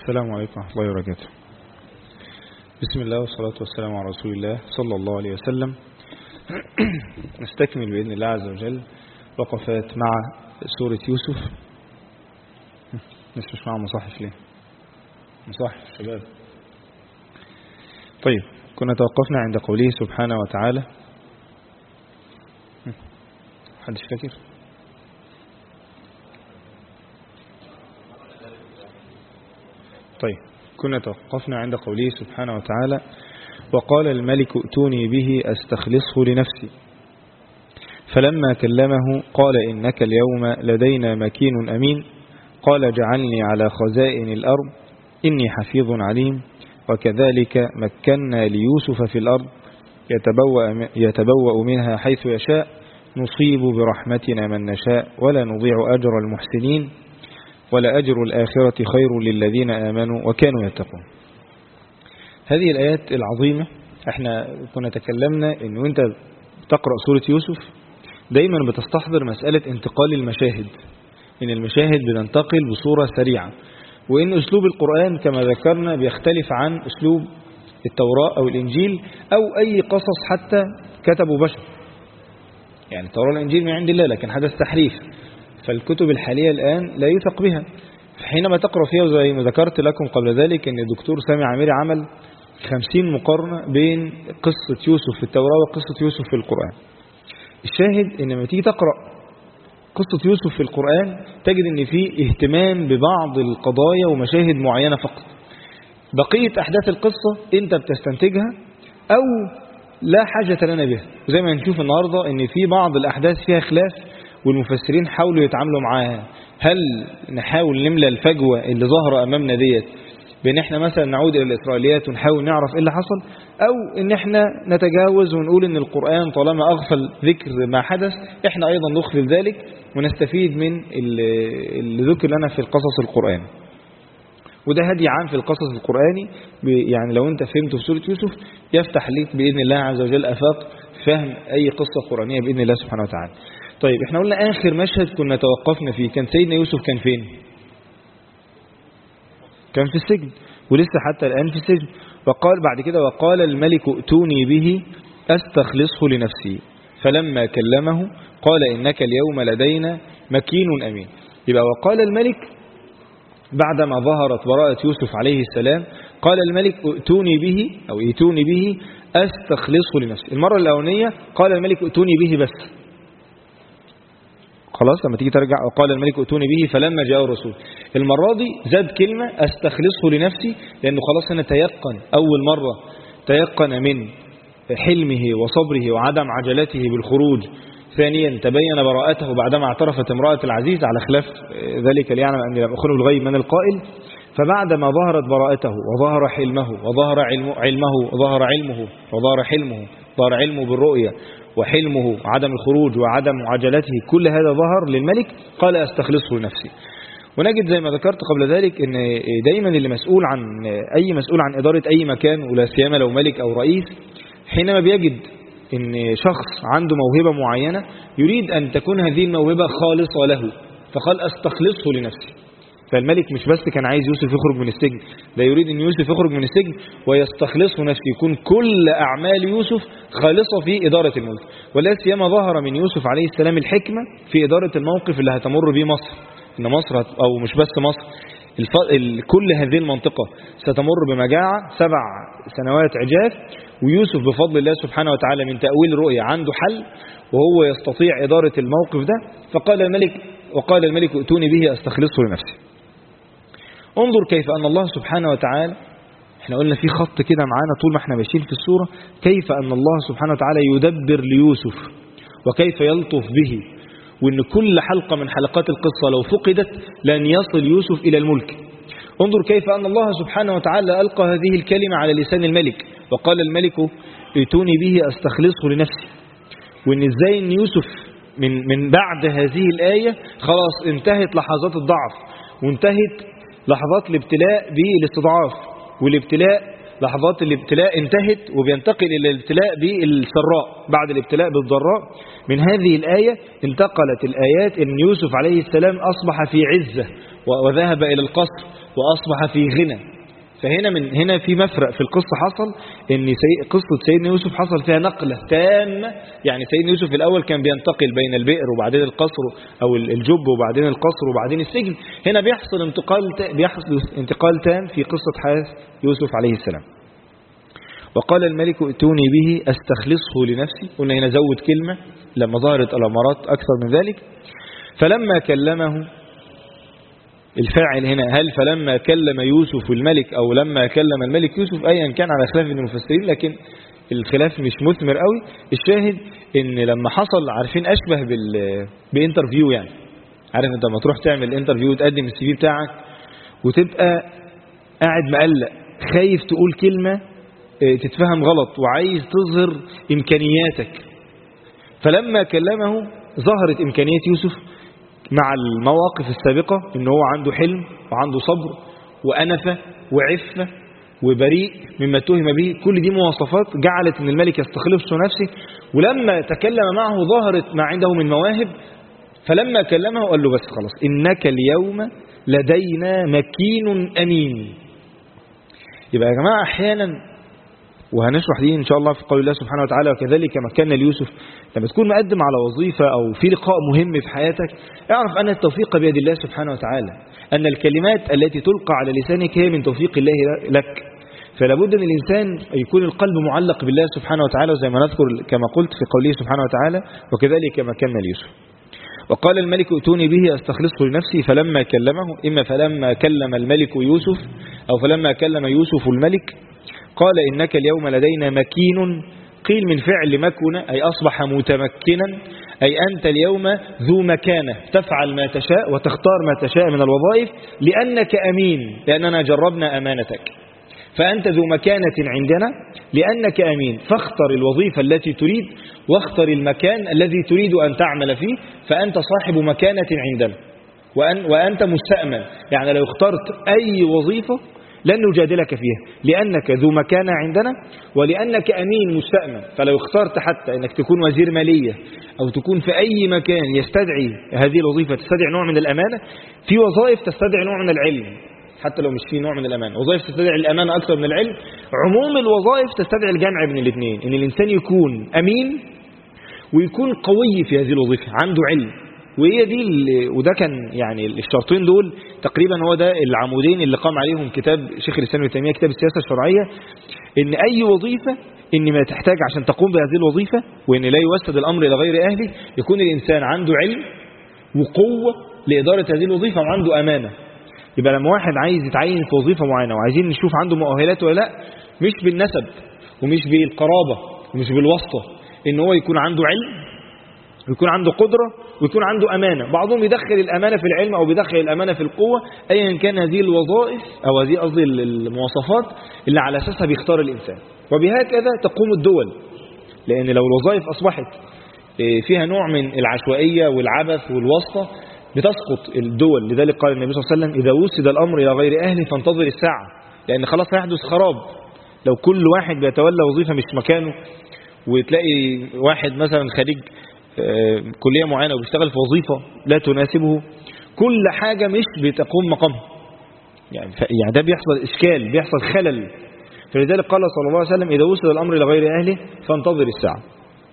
السلام عليكم ورحمة الله وبركاته. بسم الله والصلاة والسلام على رسول الله صلى الله عليه وسلم. نستكمل بإذن الله عز وجل وقفات مع سورة يوسف. مش مع مصاحف ليه؟ مصاحف شباب. طيب، كنا توقفنا عند قوله سبحانه وتعالى. حدش فاكر؟ طيب، كنا توقفنا عند قوله سبحانه وتعالى: وقال الملك ائتوني به أستخلصه لنفسي فلما كلمه قال إنك اليوم لدينا مكين أمين قال اجعلني على خزائن الأرض إني حفيظ عليم وكذلك مكنا ليوسف في الأرض يتبوأ منها حيث يشاء نصيب برحمتنا من نشاء ولا نضيع أجر المحسنين ولا أجر الآخرة خير للذين آمنوا وكانوا يتقون. هذه الآيات العظيمة احنا كنا تكلمنا ان وانت تقرأ سورة يوسف دايما بتستحضر مسألة انتقال المشاهد، ان المشاهد بتنتقل بصورة سريعة، وان اسلوب القرآن كما ذكرنا بيختلف عن اسلوب التوراة او الانجيل او اي قصص حتى كتبوا بشر. يعني التوراة والانجيل من عند الله لكن حدث تحريف، فالكتب الحالية الآن لا يثق بها. حينما تقرأ فيها زي ما ذكرت لكم قبل ذلك ان الدكتور سامي عامري عمل 50 مقارنة بين قصة يوسف في التوراة وقصة يوسف في القرآن. الشاهد ان لما تيجي تقرأ قصة يوسف في القرآن تجد ان فيه اهتمام ببعض القضايا ومشاهد معينة فقط. بقية احداث القصة انت بتستنتجها او لا حاجة لنا بها، وزي ما نشوف النهاردة ان في بعض الاحداث فيها خلاف والمفسرين حاولوا يتعاملوا معاها. هل نحاول نملى الفجوة اللي ظهر امامنا ديت بان احنا مثلا نعود الى الاسرائيليات ونحاول نعرف ايه اللي حصل، او ان احنا نتجاوز ونقول ان القرآن طالما اغفل ذكر ما حدث احنا ايضا نغفل ذلك ونستفيد من اللي ذكر لنا في القصص القرآني. وده هدي عام في القصص القرآني، يعني لو انت فهمته في سورة يوسف يفتح لك بإذن الله عز وجل افاق فهم اي قصة قرآنية بإذن الله سبحانه وتعالى. طيب، احنا قلنا اخر مشهد كنا توقفنا فيه كان سيدنا يوسف كان فين؟ كان في السجن، ولسه حتى الآن في السجن. وقال بعد كده: وقال الملك ائتوني به أستخلصه لنفسي فلما كلمه قال إنك اليوم لدينا مكين أمين. يبقى وقال الملك بعدما ظهرت براءة يوسف عليه السلام قال الملك ائتوني به أو ائتوني به أستخلصه لنفسي. المرة الأولانية قال الملك ائتوني به بس، خلاص لما تيجي ترجع وقال الملك ائتوني به فلما جاء الرسول. المرة دي زاد كلمة أستخلصه لنفسي، لأنه خلاص هنا تيقن أول مرة تيقن من حلمه وصبره وعدم عجلته بالخروج. ثانيا تبين براءته بعدما اعترفت امرأة العزيز على خلاف ذلك ليعلم أن لم أخنه بالغيب من القائل. فبعدما ظهرت براءته وظهر حلمه وظهر ظهر علمه بالرؤية وحلمه عدم الخروج وعدم عجلته، كل هذا ظهر للملك قال أستخلصه لنفسي. ونجد زي ما ذكرت قبل ذلك ان دايما اللي مسؤول عن مسؤول عن إدارة أي مكان ولا سيما لو ملك أو رئيس، حينما بيجد ان شخص عنده موهبة معينة يريد أن تكون هذه الموهبة خالصة له فقال أستخلصه لنفسي. فالملك مش بس كان عايز يوسف يخرج من السجن، ده يريد أن يوسف يخرج من السجن ويستخلصه نفسه، يكون كل أعمال يوسف خالصة في إدارة الملك. ولا سيما ظهر من يوسف عليه السلام الحكمة في إدارة الموقف اللي هتمر به مصر، إن مصر أو مش بس مصر، كل هذه المنطقة ستمر بمجاعة 7 سنوات عجاف، ويوسف بفضل الله سبحانه وتعالى من تأويل الرؤية عنده حل وهو يستطيع إدارة الموقف ده. وقال الملك ائتوني به أستخلصه لنفسي. انظر كيف أن الله سبحانه وتعالى، احنا قلنا في خط كده معانا طول ما احنا ماشيين في السورة، كيف أن الله سبحانه وتعالى يدبر ليوسف وكيف يلطف به، وأن كل حلقة من حلقات القصة لو فقدت لن يصل يوسف إلى الملك. انظر كيف أن الله سبحانه وتعالى ألقى هذه الكلمة على لسان الملك وقال الملك ائتوني به أستخلصه لنفسي، وأن ازاي أن يوسف من بعد هذه الآية خلاص انتهت لحظات الضعف وانتهت لحظات الابتلاء بالاستضعاف، لحظات الابتلاء انتهت وبينتقل إلى الابتلاء بالسراء بعد الابتلاء بالضراء. من هذه الآية انتقلت الآيات أن يوسف عليه السلام أصبح في عزة وذهب إلى القصر وأصبح في غنى. فهنا من هنا في مفرق في القصة حصل، ان قصة سيدنا يوسف حصل فيها نقلة تامة. يعني سيدنا يوسف في الأول كان بينتقل بين البئر وبعدين القصر أو الجب وبعدين القصر وبعدين السجن. هنا بيحصل انتقال تام في قصة حياة يوسف عليه السلام. وقال الملك ائتوني به أستخلصه لنفسي. قلنا هنا زود كلمة لما ظهرت الأمارات أكثر من ذلك. فلما كلمه، الفاعل هنا هل فلما كلم يوسف الملك أو لما كلم الملك يوسف، أيا كان على خلاف من المفسرين، لكن الخلاف مش مثمر قوي. الشاهد ان لما حصل، عارفين أشبه بانترفيو. يعني عارف انت لما تروح تعمل انترفيو وتقدم السي في بتاعك وتبقى قاعد مقلق خايف تقول كلمة تتفهم غلط وعايز تظهر إمكانياتك. فلما كلمه ظهرت إمكانيات يوسف مع المواقف السابقة، إن هو عنده حلم وعنده صبر وأنفة وعفة وبريء مما اتهم به. كل دي مواصفات جعلت إن الملك يستخلص نفسه. ولما تكلم معه ظهرت ما عنده من مواهب. فلما كلمه قال له بس خلاص إنك اليوم لدينا مكين أمين. يبقى يا جماعة أحيانا، وهنشرح دي إن شاء الله في قول الله سبحانه وتعالى وكذلك مكنا ليوسف، لما تكون مقدم على وظيفة أو في لقاء مهم في حياتك، اعرف أن التوفيق بيد الله سبحانه وتعالى، أن الكلمات التي تلقى على لسانك هي من توفيق الله لك. فلا بد أن الإنسان يكون القلب معلق بالله سبحانه وتعالى، وزي ما نذكر كما قلت في قوله سبحانه وتعالى وكذلك مكنا ليوسف. وقال الملك ائتوني به أستخلصه لنفسي فلما كلمه، إما فلما كلم الملك يوسف أو فلما كلم يوسف الملك قال إنك اليوم لدينا مكين. قيل من فعل مكن أي أصبح متمكنا، أي أنت اليوم ذو مكانة تفعل ما تشاء وتختار ما تشاء من الوظائف لأنك أمين، لأننا جربنا أمانتك. فأنت ذو مكانة عندنا لأنك أمين، فاختر الوظيفة التي تريد واختر المكان الذي تريد أن تعمل فيه، فأنت صاحب مكانة عندنا وأنت مستأمن. يعني لو اخترت أي وظيفة لن نجادلك فيها، لأنك ذو مكانة عندنا ولأنك أمين مستأمن. فلو اخترت حتى أنك تكون وزير مالية أو تكون في أي مكان يستدعي هذه الوظيفة تستدعي نوع من الأمانة، في وظائف تستدعي نوع من العلم حتى لو مش في نوع من الأمانة، وظائف تستدعي الأمانة أكثر من العلم. عموم الوظائف تستدعي الجمع بين الاثنين، إن الإنسان يكون أمين ويكون قوي في هذه الوظيفة، عنده علم. وهي دي وده كان يعني الشرطين دول تقريبا هو ده العمودين اللي قام عليهم كتاب شيخ الإسلام ابن تيمية، كتاب السياسة الشرعية. إن أي وظيفة إن ما تحتاج عشان تقوم بهذه الوظيفة، وإن لا يوسد الأمر إلى غير أهله، يكون الإنسان عنده علم وقوة لإدارة هذه الوظيفة وعنده أمانة. يبقى لما واحد عايز يتعين في وظيفة معينة وعايزين نشوف عنده مؤهلات ولا لا، مش بالنسب ومش بالقرابة ومش بالواسطة، إن هو يكون عنده علم ويكون عنده قدرة ويكون عنده أمانة. بعضهم يدخل الأمانة في العلم أو بيدخل الأمانة في القوة، أيا كان هذه الوظائف أو هذه قصدي المواصفات اللي على أساسها بيختار الإنسان. وبهكذا تقوم الدول، لأن لو الوظائف أصبحت فيها نوع من العشوائية والعبث والواسطة بتسقط الدول. لذلك قال النبي صلى الله عليه وسلم إذا وسد الأمر إلى غير أهله فانتظر الساعة، لأن خلاص هيحدث خراب. لو كل واحد بيتولى وظيفة مش مكانه، وتلاقي واحد مثلا خريج كلية معينة وبيشتغل في وظيفة لا تناسبه، كل حاجة مش بتقوم مقامها، يعني ده بيحصل إشكال، بيحصل خلل. فلذلك قال صلى الله عليه وسلم إذا وصل الأمر إلى غير أهله فانتظر الساعة.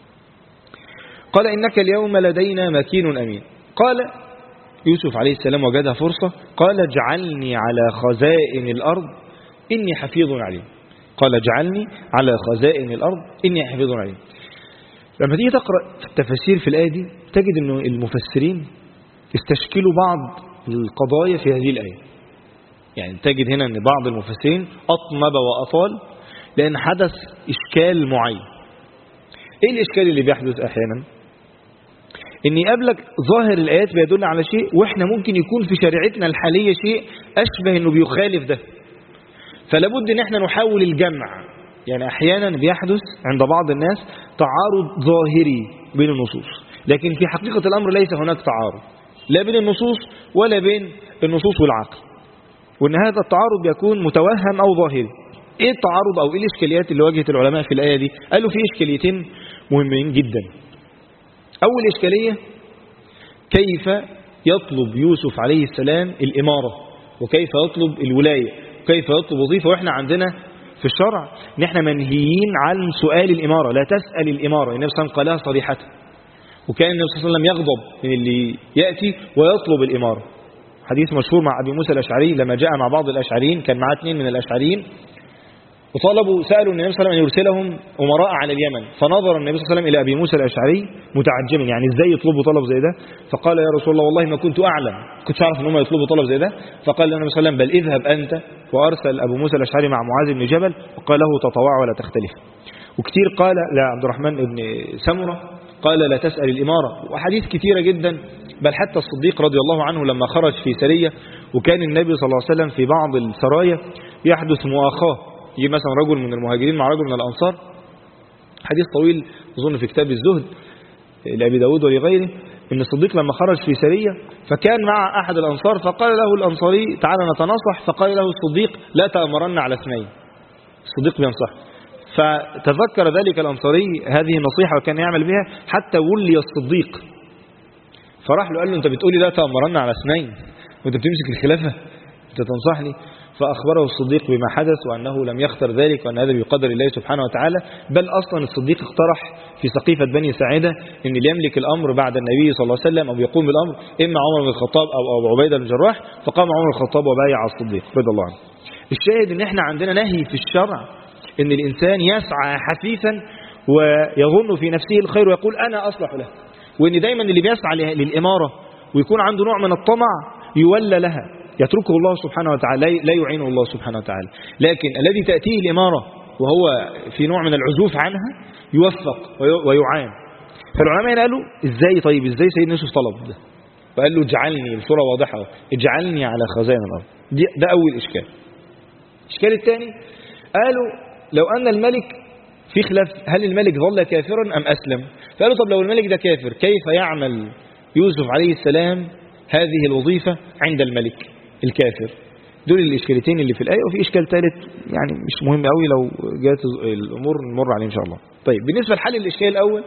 قال إنك اليوم لدينا مكين أمين. قال يوسف عليه السلام وجدها فرصة، قال اجعلني على خزائن الأرض إني حفيظ عليم. قال اجعلني على خزائن الأرض إني حفيظ عليم. لما تيجي تقرأ في التفاسير في الآية دي تجد أن المفسرين استشكلوا بعض القضايا في هذه الآية. يعني تجد هنا أن بعض المفسرين أطنب وأطال لأن حدث إشكال معين. إيه الإشكال اللي بيحدث أحيانا؟ إن يقابلك ظاهر الآيات بيدل على شيء، وإحنا ممكن يكون في شريعتنا الحالية شيء أشبه أنه بيخالف ده، فلابد أن احنا نحاول الجمع. يعني أحيانا بيحدث عند بعض الناس تعارض ظاهري بين النصوص، لكن في حقيقة الأمر ليس هناك تعارض لا بين النصوص ولا بين النصوص والعقل، وأن هذا التعارض بيكون متوهم أو ظاهري. إيه التعارض أو إيه الإشكاليات اللي واجهت العلماء في الآية دي؟ قالوا في إشكاليتين مهمين جدا. أول إشكالية كيف يطلب يوسف عليه السلام الإمارة وكيف يطلب الولاية وكيف يطلب وظيفة. وإحنا عندنا في الشرع إن إحنا منهيين عن سؤال الإمارة، لا تسأل الإمارة. النبي صلى الله عليه وسلم قالها صريحة، وكان النبي صلى الله عليه وسلم يغضب من اللي يأتي ويطلب الإمارة. حديث مشهور مع أبي موسى الأشعري لما جاء مع بعض الأشعريين، كان معاه 2 من الأشعريين، وطلبوا سألوا النبي صلى الله عليه وسلم أن يرسلهم أمراء على اليمن. فنظر النبي صلى الله عليه وسلم إلى أبي موسى الأشعري متعجبا، يعني إزاي يطلبوا طلب زي ده؟ فقال يا رسول الله والله ما كنت أعلم، كنت أعرف أن هم يطلبوا طلب زي ده. فقال النبي صلى الله عليه وسلم بل اذهب أنت. وأرسل أبو موسى الأشعري مع معاذ بن جبل وقال له تطوع ولا تختلف. وكتير قال لعبد الرحمن بن سمرة قال لا تسأل الإمارة، وحديث كثيرة جدا. بل حتى الصديق رضي الله عنه لما خرج في سرية، وكان النبي صلى الله عليه وسلم في بعض السرايا يحدث مؤاخاة، يجي مثلا رجل من المهاجرين مع رجل من الأنصار، حديث طويل أظن في كتاب الزهد لأبي داود ولغيره، إن الصديق لما خرج في سرية فكان مع أحد الأنصار، فقال له الأنصاري تعالى نتناصح، فقال له الصديق لا تأمرن على 2. الصديق بينصح، فتذكر ذلك الأنصاري هذه النصيحة وكان يعمل بها حتى ولي الصديق. فراح له قال له أنت بتقولي لا تأمرن على 2 وأنت بتمسك الخلافة، أنت تنصحني؟ فأخبره الصديق بما حدث وأنه لم يختر ذلك وأن هذا بقدر الله سبحانه وتعالى. بل أصلا الصديق اقترح في سقيفة بني ساعدة أن اللي يملك الأمر بعد النبي صلى الله عليه وسلم أو يقوم بالأمر إما عمر بن الخطاب أو أبو عبيدة بن الجراح، فقام عمر بن الخطاب وبايع الصديق رضي الله عنه. الشاهد أن احنا عندنا نهي في الشرع أن الإنسان يسعى حثيثا ويظن في نفسه الخير ويقول أنا أصلح له، وأن دايما اللي بيسعى للإمارة ويكون عنده نوع من الطمع يولى لها، يتركه الله سبحانه وتعالى، لا يعينه الله سبحانه وتعالى. لكن الذي تأتيه الإمارة وهو في نوع من العزوف عنها يوفق ويعان. فالعلماء قالوا ازاي؟ طيب ازاي سيدنا يوسف طلب ده؟ فقال له اجعلني بصورة واضحة، اجعلني على خزائن الأرض. ده أول إشكال. الإشكال الثاني قالوا لو أن الملك في خلاف، هل الملك ظل كافرا أم أسلم؟ فقالوا طب لو الملك ده كافر كيف يعمل يوسف عليه السلام هذه الوظيفة عند الملك الكافر؟ دول الإشكالتين اللي في الآية. وفي إشكال ثالث يعني مش مهم قوي، لو جاءت الأمور نمر عليه إن شاء الله. طيب بالنسبة لحل الإشكال الأول،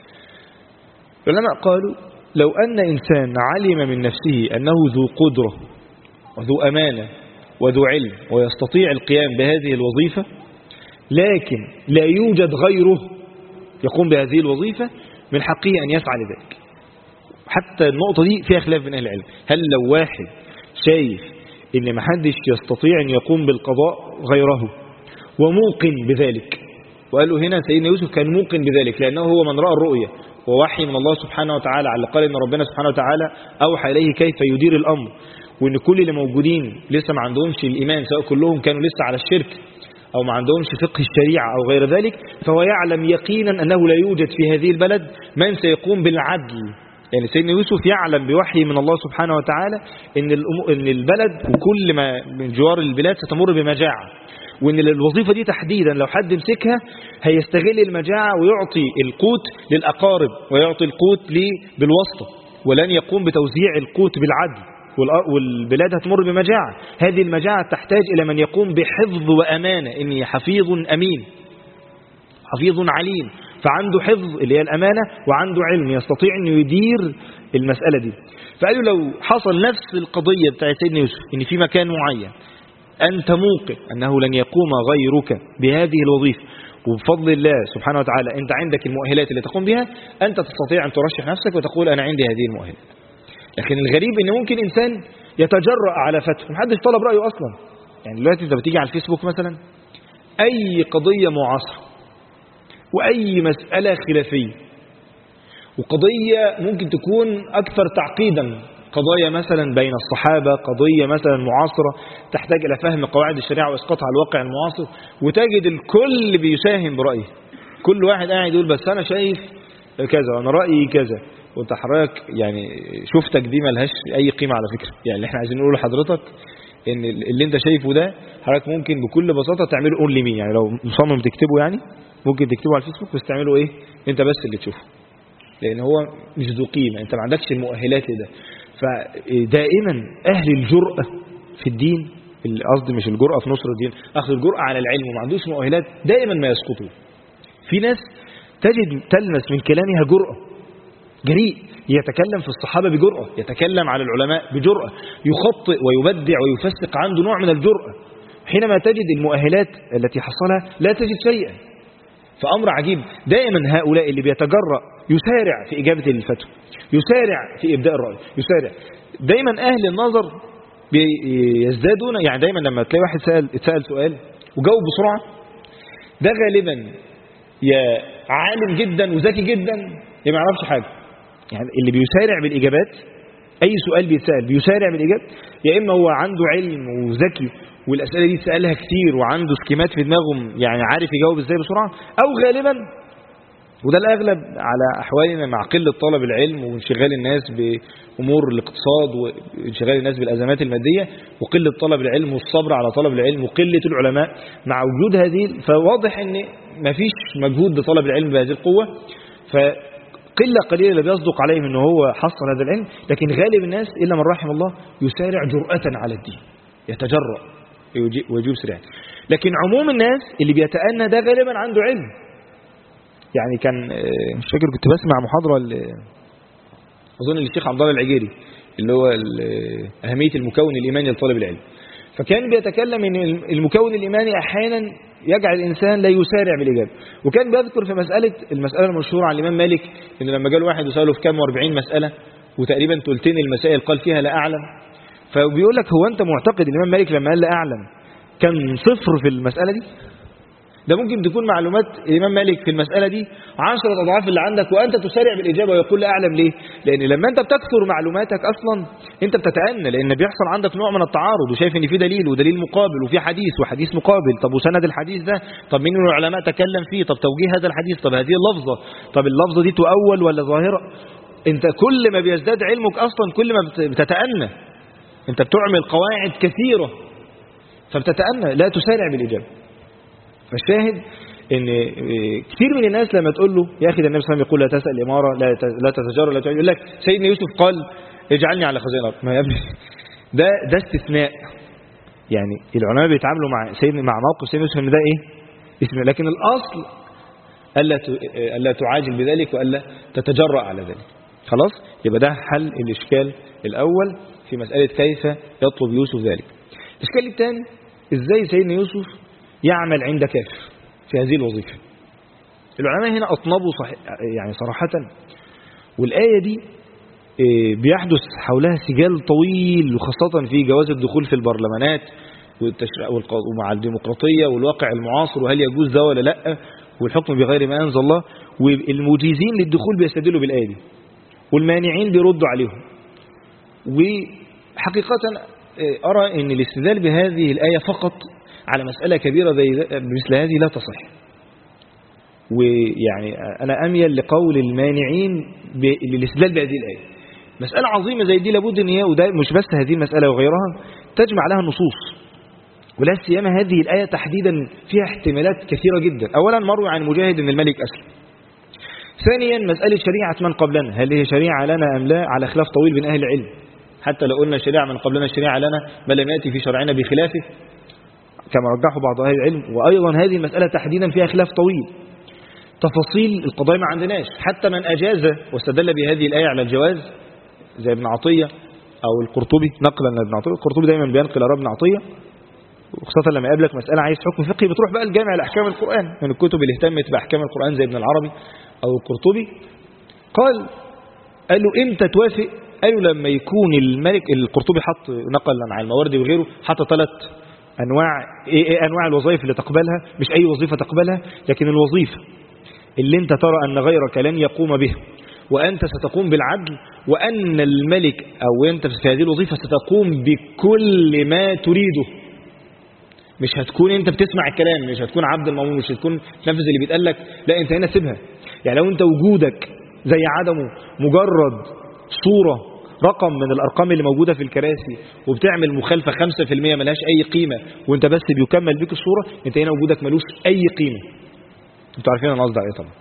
العلماء قالوا لو أن إنسان علم من نفسه أنه ذو قدرة وذو أمانة وذو علم ويستطيع القيام بهذه الوظيفة، لكن لا يوجد غيره يقوم بهذه الوظيفة، من حقه أن يسعى لذلك. حتى النقطة دي فيها خلاف بين أهل العلم. هل لو واحد شايف إن محدش يستطيع أن يقوم بالقضاء غيره وموقن بذلك، وقالوا هنا سيدنا يوسف كان موقن بذلك لأنه هو من رأى الرؤية ووحي من الله سبحانه وتعالى، على قال إن ربنا سبحانه وتعالى أوحى إليه كيف يدير الأمر، وإن كل اللي موجودين لسه ما عندهمش الإيمان، سواء كلهم كانوا لسه على الشرك أو ما عندهمش فقه الشريعة أو غير ذلك، فهو يعلم يقينا أنه لا يوجد في هذه البلد من سيقوم بالعدل. يعني سيدنا يوسف يعلم بوحي من الله سبحانه وتعالى إن البلد وكل ما من جوار البلاد ستمر بمجاعة، وإن الوظيفة دي تحديدا لو حد مسكها هيستغل المجاعة ويعطي القوت للأقارب ويعطي القوت بالواسطة، ولن يقوم بتوزيع القوت بالعدل، والبلاد هتمر بمجاعة. هذه المجاعة تحتاج إلى من يقوم بحفظ وأمانة، إني حفيظ أمين حفيظ عليم، فعنده حفظ اللي هي الأمانة وعنده علم يستطيع أن يدير المسألة دي. فقالوا لو حصل نفس القضية بتاعت سيدنا يوسف، إن في مكان معين أنت موقن أنه لن يقوم غيرك بهذه الوظيفة، وبفضل الله سبحانه وتعالى أنت عندك المؤهلات اللي تقوم بها، أنت تستطيع أن ترشح نفسك وتقول أنا عندي هذه المؤهلات. لكن الغريب إن ممكن إنسان يتجرأ على فتح محدش طلب رأيه أصلا. يعني دلوقتي أنت بتيجي على الفيسبوك مثلا، أي قضية معاصرة وأي مسألة خلافية وقضية ممكن تكون أكثر تعقيدا، قضايا مثلا بين الصحابة، قضية مثلا معاصرة تحتاج إلى فهم قواعد الشريعة وإسقاطها على الواقع المعاصر، وتجد الكل بيساهم برأيه، كل واحد قاعد يقول بس أنا شايف كذا وأنا رأيي كذا. وانت حضرتك يعني شفتك دي ملهاش أي قيمة على فكرة. يعني اللي احنا عايزين نقوله لحضرتك إن اللي انت شايفه ده حضرتك ممكن بكل بساطة تعمله اون لمين. يعني لو مصمم تكتبه يعني ممكن تكتبه على الفيسبوك، بس تعمله ايه انت بس اللي تشوفه، لأن هو مش ذو قيمة، انت ما عندكش المؤهلات لده. فدائما أهل الجرأة في الدين، قصدي مش الجرأة في نصر الدين، أخذ الجرأة على العلم وما عندوش مؤهلات دائما ما يسقطوا. في ناس تجد تلمس من كلامها جرأة، جريء، يتكلم في الصحابة بجرأة، يتكلم على العلماء بجرأة، يخطئ ويبدع ويفسق، عنده نوع من الجرأة. حينما تجد المؤهلات التي حصلها لا تجد شيئا. فأمر عجيب. دائما هؤلاء اللي بيتجرأ يسارع في إجابة الفتوى، يسارع في إبداء الرأي، يسارع. دايما أهل النظر يزدادون. يعني دايما لما تلاقي واحد اتسأل سؤال وجاوب بسرعة، ده غالبا يا عالم جدا وذكي جدا يا ما يعرفش حاجة. يعني اللي بيسارع بالإجابات، أي سؤال بيتسأل بيسارع بالإجابة، يا إما هو عنده علم وذكي والأسئلة دي سألها كتير وعنده سكيمات في دماغه، يعني عارف يجاوب إزاي بسرعة، أو غالبا، وده الأغلب على أحوالنا مع قلة طلب العلم وانشغال الناس بأمور الاقتصاد وانشغال الناس بالأزمات المادية وقلة طلب العلم والصبر على طلب العلم وقلة العلماء، مع وجود هذه فواضح أن مفيش مجهود لطلب العلم بهذه القوة، فقلة قليلة اللي بيصدق عليهم أنه هو حصل هذا العلم. لكن غالب الناس إلا من رحم الله يسارع جرأة على الدين، يتجرأ ويجيب سريعا. لكن عموم الناس اللي بيتأنى ده غالبا عنده علم. يعني كان مش فاكر، كنت بسمع محاضرة أظن للشيخ عبد الله العجيري اللي هو أهمية المكون الإيماني لطالب العلم، فكان بيتكلم ان المكون الإيماني أحيانا يجعل الإنسان لا يسارع بالإجابة. وكان بيذكر في المسألة المشهورة عن الإمام مالك، إن لما جاء واحد وسأله في كام 40 مسألة وتقريبا ثلثين المسائل قال فيها لا أعلم، فبيقول لك هو أنت معتقد الإمام مالك لما قال لا أعلم كان صفر في المسألة دي؟ ده ممكن تكون معلومات الإمام مالك في المسألة دي 10 أضعاف اللي عندك، وأنت تسارع بالإجابة ويقول لا أعلم. ليه؟ لأن لما أنت بتكثر معلوماتك أصلا أنت بتتأنى، لأن بيحصل عندك نوع من التعارض، وشايف إن في دليل ودليل مقابل وفي حديث وحديث مقابل. طب وسند الحديث ده، طب مين من العلماء تكلم فيه، طب توجيه هذا الحديث، طب هذه اللفظة، طب اللفظة دي تؤول ولا ظاهرة. أنت كل ما بيزداد علمك أصلا كل ما بتتأنى، أنت بتعمل قواعد كثيرة فبتتأنى لا تسارع بالإجابة. فالشاهد ان كثير من الناس لما تقول له يا اخي ده النبي صلى الله عليه وسلم يقول لا تسأل الاماره، لا تتجار، لا تعجل، يقول لك سيدنا يوسف قال اجعلني على خزائن الارض. ما يا ابني ده استثناء. يعني العلماء بيتعاملوا مع موقف سيدنا يوسف ان ده ايه؟ استثناء. لكن الاصل الا تعاجل بذلك والا تتجرأ على ذلك. خلاص، يبقى ده حل الاشكال الاول في مسألة كيف يطلب يوسف ذلك. الاشكال الثاني، ازاي سيدنا يوسف يعمل عند كافر في هذه الوظيفة. العلماء هنا أطنبوا يعني صراحة، والآية دي بيحدث حولها سجال طويل، وخاصة في جواز الدخول في البرلمانات ومع الديمقراطية والواقع المعاصر، وهل يجوز ده ولا لا، والحكم بغير ما أنزل الله. والمجيزين للدخول بيستدلوا بالآية دي، والمانعين بيردوا عليهم. وحقيقة أرى أن الاستدلال بهذه الآية فقط على مسألة كبيرة مثل هذه لا تصح. ويعني أنا أميل لقول المانعين للاستدلال بهذه الآية. مسألة عظيمة زي دي لابد أن هي، وده مش بس هذه المسألة وغيرها، تجمع لها النصوص، ولا سيما هذه الآية تحديدا فيها احتمالات كثيرة جدا. أولا مروي عن مجاهد أن الملك أسلم. ثانيا مسألة شريعة من قبلنا، هل هي شريعة لنا أم لا، على خلاف طويل بين أهل العلم. حتى لو قلنا شريعة من قبلنا الشريعة لنا ما لم يأتي في شرعنا بخلافه كما رجحوا بعض أهل العلم. وأيضا هذه المسألة تحديدا فيها خلاف طويل، تفاصيل القضايا ما عندناش. حتى من أجاز واستدل بهذه الآية على الجواز زي ابن عطية أو القرطبي، نقلا لابن عطية. القرطبي دايما بينقل آراء ابن عطية، وخاصة لما يقابلك مسألة عايز حكم فقهي بتروح بقى الجامع لأحكام القرآن، من الكتب اللي اهتمت بأحكام القرآن زي ابن العربي أو القرطبي. قال له إمتى توافق؟ قالوا لما يكون الملك. القرطبي حط نقلا عن المواردي وغيره، حط 3 أنواع. إيه أنواع الوظائف اللي تقبلها؟ مش أي وظيفة تقبلها، لكن الوظيفة اللي أنت ترى أن غيرك لن يقوم به وأنت ستقوم بالعدل، وأن الملك أو أنت في هذه الوظيفة ستقوم بكل ما تريده. مش هتكون أنت بتسمع الكلام، مش هتكون عبد المأمون، مش هتكون تنفذ اللي بيتقال لك، لا أنت هنا سيبها. يعني لو أنت وجودك زي عدمه مجرد صورة، رقم من الأرقام اللي موجودة في الكراسي، وبتعمل مخالفة 5% ملهاش أي قيمة، وانت بس بيكمل بيك الصورة، انت هنا وجودك ملوش أي قيمة. انتوا عارفين أنا قصدي على ايه طبعا.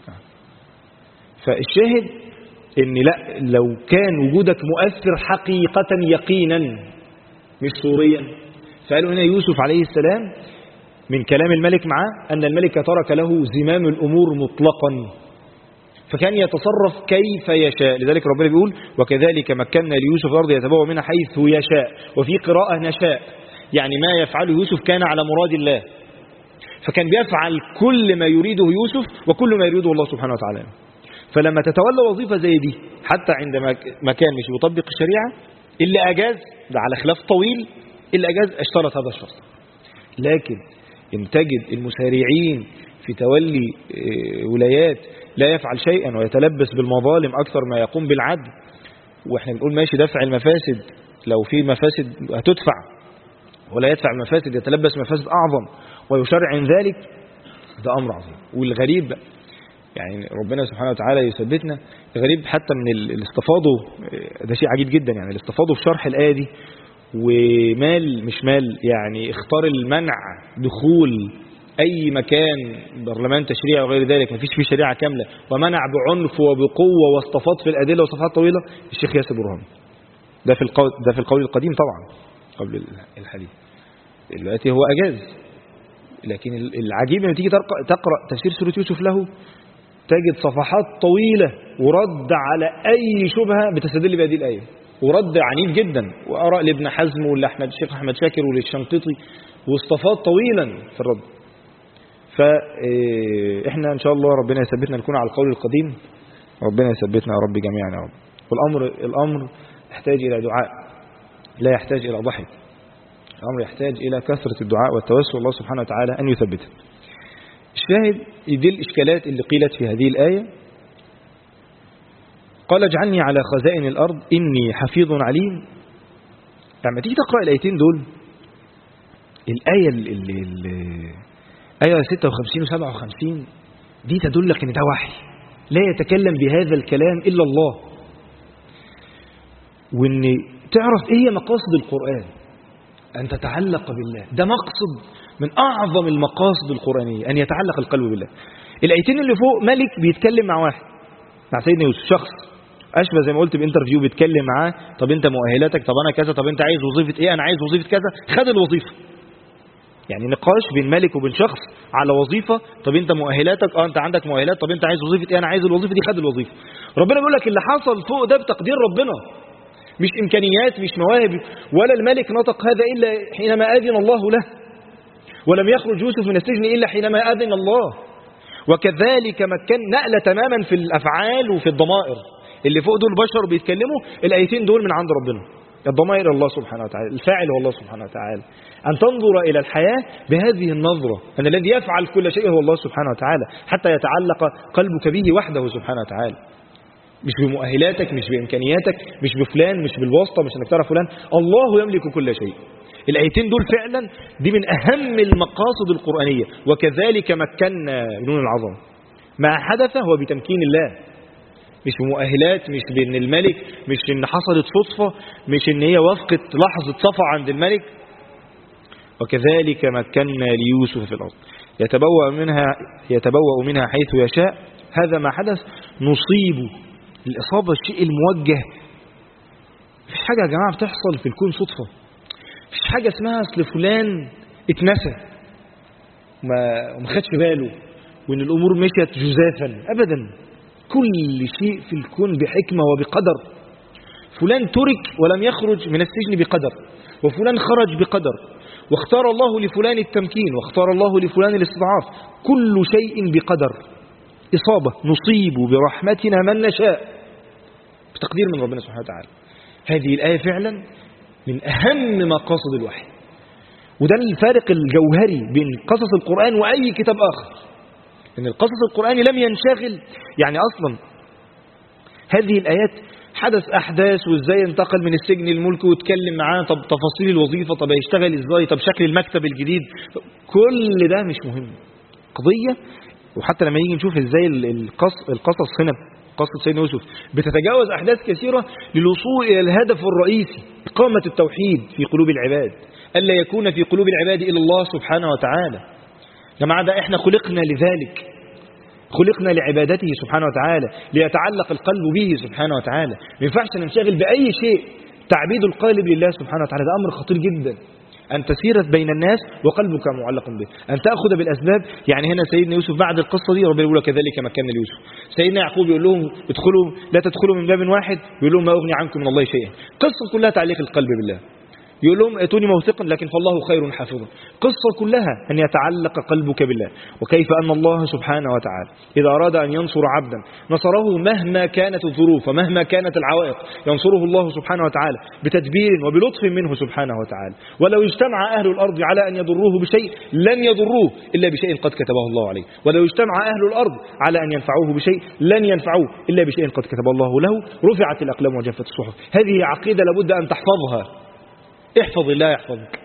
فالشاهد ان لا، لو كان وجودك مؤثر حقيقة يقينا مش صوريا. فقالوا هنا يوسف عليه السلام من كلام الملك معاه أن الملك ترك له زمام الأمور مطلقا، فكان يتصرف كيف يشاء. لذلك ربنا بيقول وكذلك مكنا ليوسف في الأرض يتبوأ منها حيث يشاء، وفي قراءة نشاء، يعني ما يفعله يوسف كان على مراد الله، فكان بيفعل كل ما يريده يوسف وكل ما يريده الله سبحانه وتعالى. فلما تتولى وظيفة زي دي حتى عندما كان مش يطبق الشريعة، اللي أجاز ده على خلاف طويل، اللي أجاز اشترط هذا الشرط. لكن إن تجد المسارعين في تولي ولايات لا يفعل شيئا ويتلبس بالمظالم أكثر ما يقوم بالعدل، وإحنا بنقول ماشي دفع المفاسد، لو في مفاسد هتدفع، ولا يدفع المفاسد يتلبس مفاسد أعظم ويشرع عن ذلك، ده أمر عظيم. والغريب يعني ربنا سبحانه وتعالى يثبتنا، الغريب حتى من اللي استفاضوا، ده شيء عجيب جدا يعني، اللي استفاضوا في شرح الآية دي ومال مش مال، يعني اختار المنع دخول أي مكان برلمان تشريع وغير ذلك ما فيش فيه شريعة كاملة، ومنع بعنف وبقوة واستفاض في الأدلة وصفحات طويلة، الشيخ ياسر برهان. ده في القول القديم طبعا قبل الحديث، دلوقتي هو أجاز. لكن العجيب لما تيجي تقرأ تفسير سورة يوسف له، تجد صفحات طويلة ورد على أي شبهة بتستدل بهذه الآية، ورد عنيف جدا، وآراء لابن حزم والشيخ أحمد شاكر وللشنقيطي، واستفاض طويلا في الرد. فإحنا إن شاء الله ربنا يثبتنا نكون على القول القديم، ربنا يثبتنا يا رب جميعا يا رب. والأمر يحتاج إلى دعاء، لا يحتاج إلى ضحك. الأمر يحتاج إلى كثرة الدعاء والتوسل الله سبحانه وتعالى أن يثبته. الشاهد دي الإشكالات اللي قيلت في هذه الآية. قال اجعلني على خزائن الأرض إني حفيظ عليم. لما تيجي تقرأ الآيتين دول، الآية آية 56 و 57 دي تدلك إن ده وحي، لا يتكلم بهذا الكلام إلا الله، وإن تعرف إيه مقاصد القرآن، أن تتعلق بالله. ده مقصد من أعظم المقاصد القرآنية، أن يتعلق القلب بالله. الآيتين اللي فوق ملك بيتكلم مع واحد، مع سيدنا يوسف، شخص أشبه زي ما قلت بانترفيو، بيتكلم معاه، طب أنت مؤهلاتك، طب أنا كذا، طب أنت عايز وظيفة إيه، أنا عايز وظيفة كذا، خد الوظيفة. يعني نقاش بين ملك وبين شخص على وظيفة، طب أنت مؤهلاتك، أنت عندك مؤهلات، طب أنت عايز وظيفة إيه، أنا عايز الوظيفة دي، خد الوظيفة. ربنا بيقول لك اللي حصل فوق ده بتقدير ربنا، مش إمكانيات، مش مواهب، ولا الملك نطق هذا إلا حينما أذن الله له، ولم يخرج يوسف من السجن إلا حينما أذن الله. وكذلك مكن نقلة تماما في الأفعال وفي الضمائر. اللي فوق دول بشر بيتكلموا، الآيتين دول من عند ربنا، الضمائر الله سبحانه وتعالى، الفاعل هو الله سبحانه وتعالى. أن تنظر إلى الحياة بهذه النظرة، أن الذي يفعل كل شيء هو الله سبحانه وتعالى، حتى يتعلق قلبك به وحده سبحانه وتعالى، مش بمؤهلاتك، مش بإمكانياتك، مش بفلان، مش بالواسطة، مش أنك تعرف فلان، الله يملك كل شيء. الآيتين دول فعلا دي من أهم المقاصد القرآنية. وكذلك مكنا بنون العظمة، ما حدث هو بتمكين الله، مش بمؤهلات، مش بأن الملك، مش إن حصلت صدفة، مش إن هي وافقت لحظة صفا عند الملك. وكذلك مكنا ليوسف في الأرض يتبوأ منها حيث يشاء. هذا ما حدث، نصيب الإصابة الشيء الموجه. مفيش حاجة يا جماعة بتحصل في الكون صدفة، مفيش حاجة اسمها أصل فلان اتنسى وما خدش باله وإن الأمور مشيت جزافا، أبدا. كل شيء في الكون بحكمة وبقدر. فلان ترك ولم يخرج من السجن بقدر، وفلان خرج بقدر، واختار الله لفلان التمكين، واختار الله لفلان الاستضعاف. كل شيء بقدر. إصابة نصيب برحمتنا من نشاء، بتقدير من ربنا سبحانه وتعالى. هذه الآية فعلا من أهم مقاصد الوحي، وده الفارق الجوهري بين قصص القرآن وأي كتاب آخر، إن القصص القرآني لم ينشغل. يعني أصلا هذه الآيات حدث أحداث، وإزاي انتقل من السجن للملك، واتكلم معاه، طب تفاصيل الوظيفة، طب هيشتغل إزاي، طب شكل المكتب الجديد، كل ده مش مهم. قضية. وحتى لما يجي نشوف إزاي القصص هنا، قصة سيدنا يوسف بتتجاوز أحداث كثيرة للوصول إلى الهدف الرئيسي، إقامة التوحيد في قلوب العباد، ألا يكون في قلوب العباد إلا الله سبحانه وتعالى. جماعة ده إحنا خلقنا لذلك، خلقنا لعبادته سبحانه وتعالى، ليتعلق القلب به سبحانه وتعالى. ما ينفعش ننشغل بأي شيء. تعبيد القلب لله سبحانه وتعالى ده أمر خطير جدا. أن تسير بين الناس وقلبك معلق به، أن تأخذ بالأسباب. يعني هنا سيدنا يوسف بعد القصة دي ربنا يقول كذلك مكن ليوسف. سيدنا يعقوب يقول لهم ادخلوا لا تدخلوا من باب واحد، يقول لهم ما أغني عنكم من الله شيئا. قصة كلها تعليق القلب بالله. يقول لهم اتوني موثقا لكن فالله خير حافظا. قصة كلها أن يتعلق قلبك بالله، وكيف أن الله سبحانه وتعالى إذا أراد أن ينصر عبدا نصره مهما كانت الظروف ومهما كانت العوائق، ينصره الله سبحانه وتعالى بتدبير وبلطف منه سبحانه وتعالى. ولو اجتمع أهل الأرض على أن يضروه بشيء لن يضروه إلا بشيء قد كتبه الله عليه، ولو اجتمع أهل الأرض على أن ينفعوه بشيء لن ينفعوه إلا بشيء قد كتب الله له. رفعت الأقلام وجفت الصحف. هذه عقيدة لابد أن تحفظها. احفظ الله يحفظك.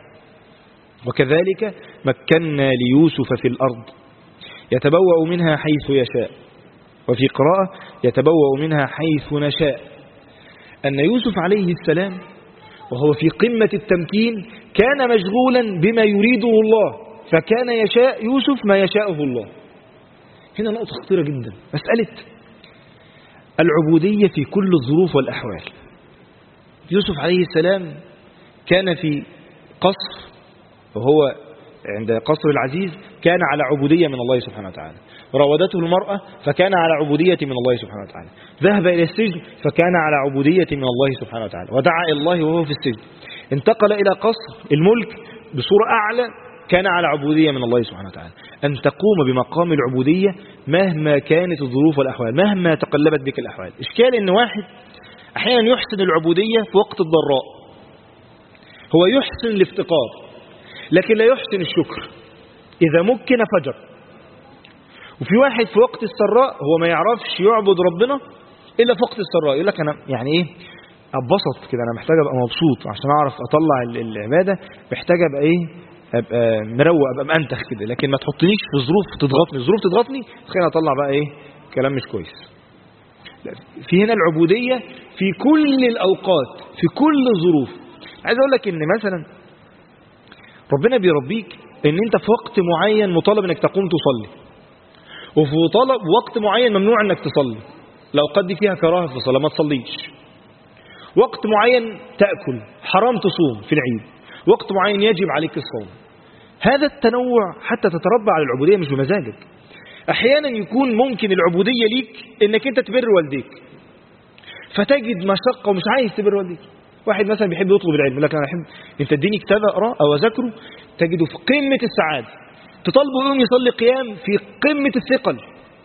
وكذلك مكنا ليوسف في الأرض يتبوأ منها حيث يشاء، وفي قراءة يتبوأ منها حيث نشاء. أن يوسف عليه السلام وهو في قمة التمكين كان مشغولا بما يريده الله، فكان يشاء يوسف ما يشاءه الله. هنا نقطة خطيرة جدا، مسألة العبودية في كل الظروف والأحوال. يوسف عليه السلام كان في قصر، وهو عند قصر العزيز كان على عبودية من الله سبحانه وتعالى. راودته المرأة فكان على عبودية من الله سبحانه وتعالى. ذهب إلى السجن فكان على عبودية من الله سبحانه وتعالى، ودعا إلى الله وهو في السجن. انتقل إلى قصر الملك بصورة أعلى، كان على عبودية من الله سبحانه وتعالى. أن تقوم بمقام العبودية مهما كانت الظروف والأحوال، مهما تقلبت بك الأحوال. إشكال إن واحد أحيانا يحسن العبودية في وقت الضراء، هو يحسن الافتقار لكن لا يحسن الشكر، إذا مكن فجر. وفي واحد في وقت السراء هو ما يعرفش يعبد ربنا إلا في وقت السراء، يقول لك أنا يعني إيه أبسط كده، أنا محتاج أبقى مبسوط عشان أعرف أطلع العبادة، محتاج أبقى إيه، أبقى مروق، أبقى مأنتخ كده، لكن ما تحطنيش في ظروف تضغطني. الظروف تضغطني خلينا أطلع بقى إيه كلام مش كويس. في هنا العبودية في كل الأوقات في كل الظروف. عايز أقول لك إن مثلا ربنا بيربيك إن أنت في وقت معين مطالب إنك تقوم تصلي، وفي وقت معين ممنوع إنك تصلي، الأوقات دي فيها كراهة في الصلاة ما تصليش. وقت معين تأكل، حرام تصوم في العيد، وقت معين يجب عليك الصوم. هذا التنوع حتى تتربى على العبودية مش بمزاجك. أحيانا يكون ممكن العبودية ليك إنك أنت تبر والديك، فتجد مشقة ومش عايز تبر والديك. واحد مثلا بيحب يطلب العلم، لكن أنا أحب أنت اديني كتاب أقرأ أو أذاكره، تجده في قمة السعادة. تطالبه يوم يصلي قيام في قمة الثقل.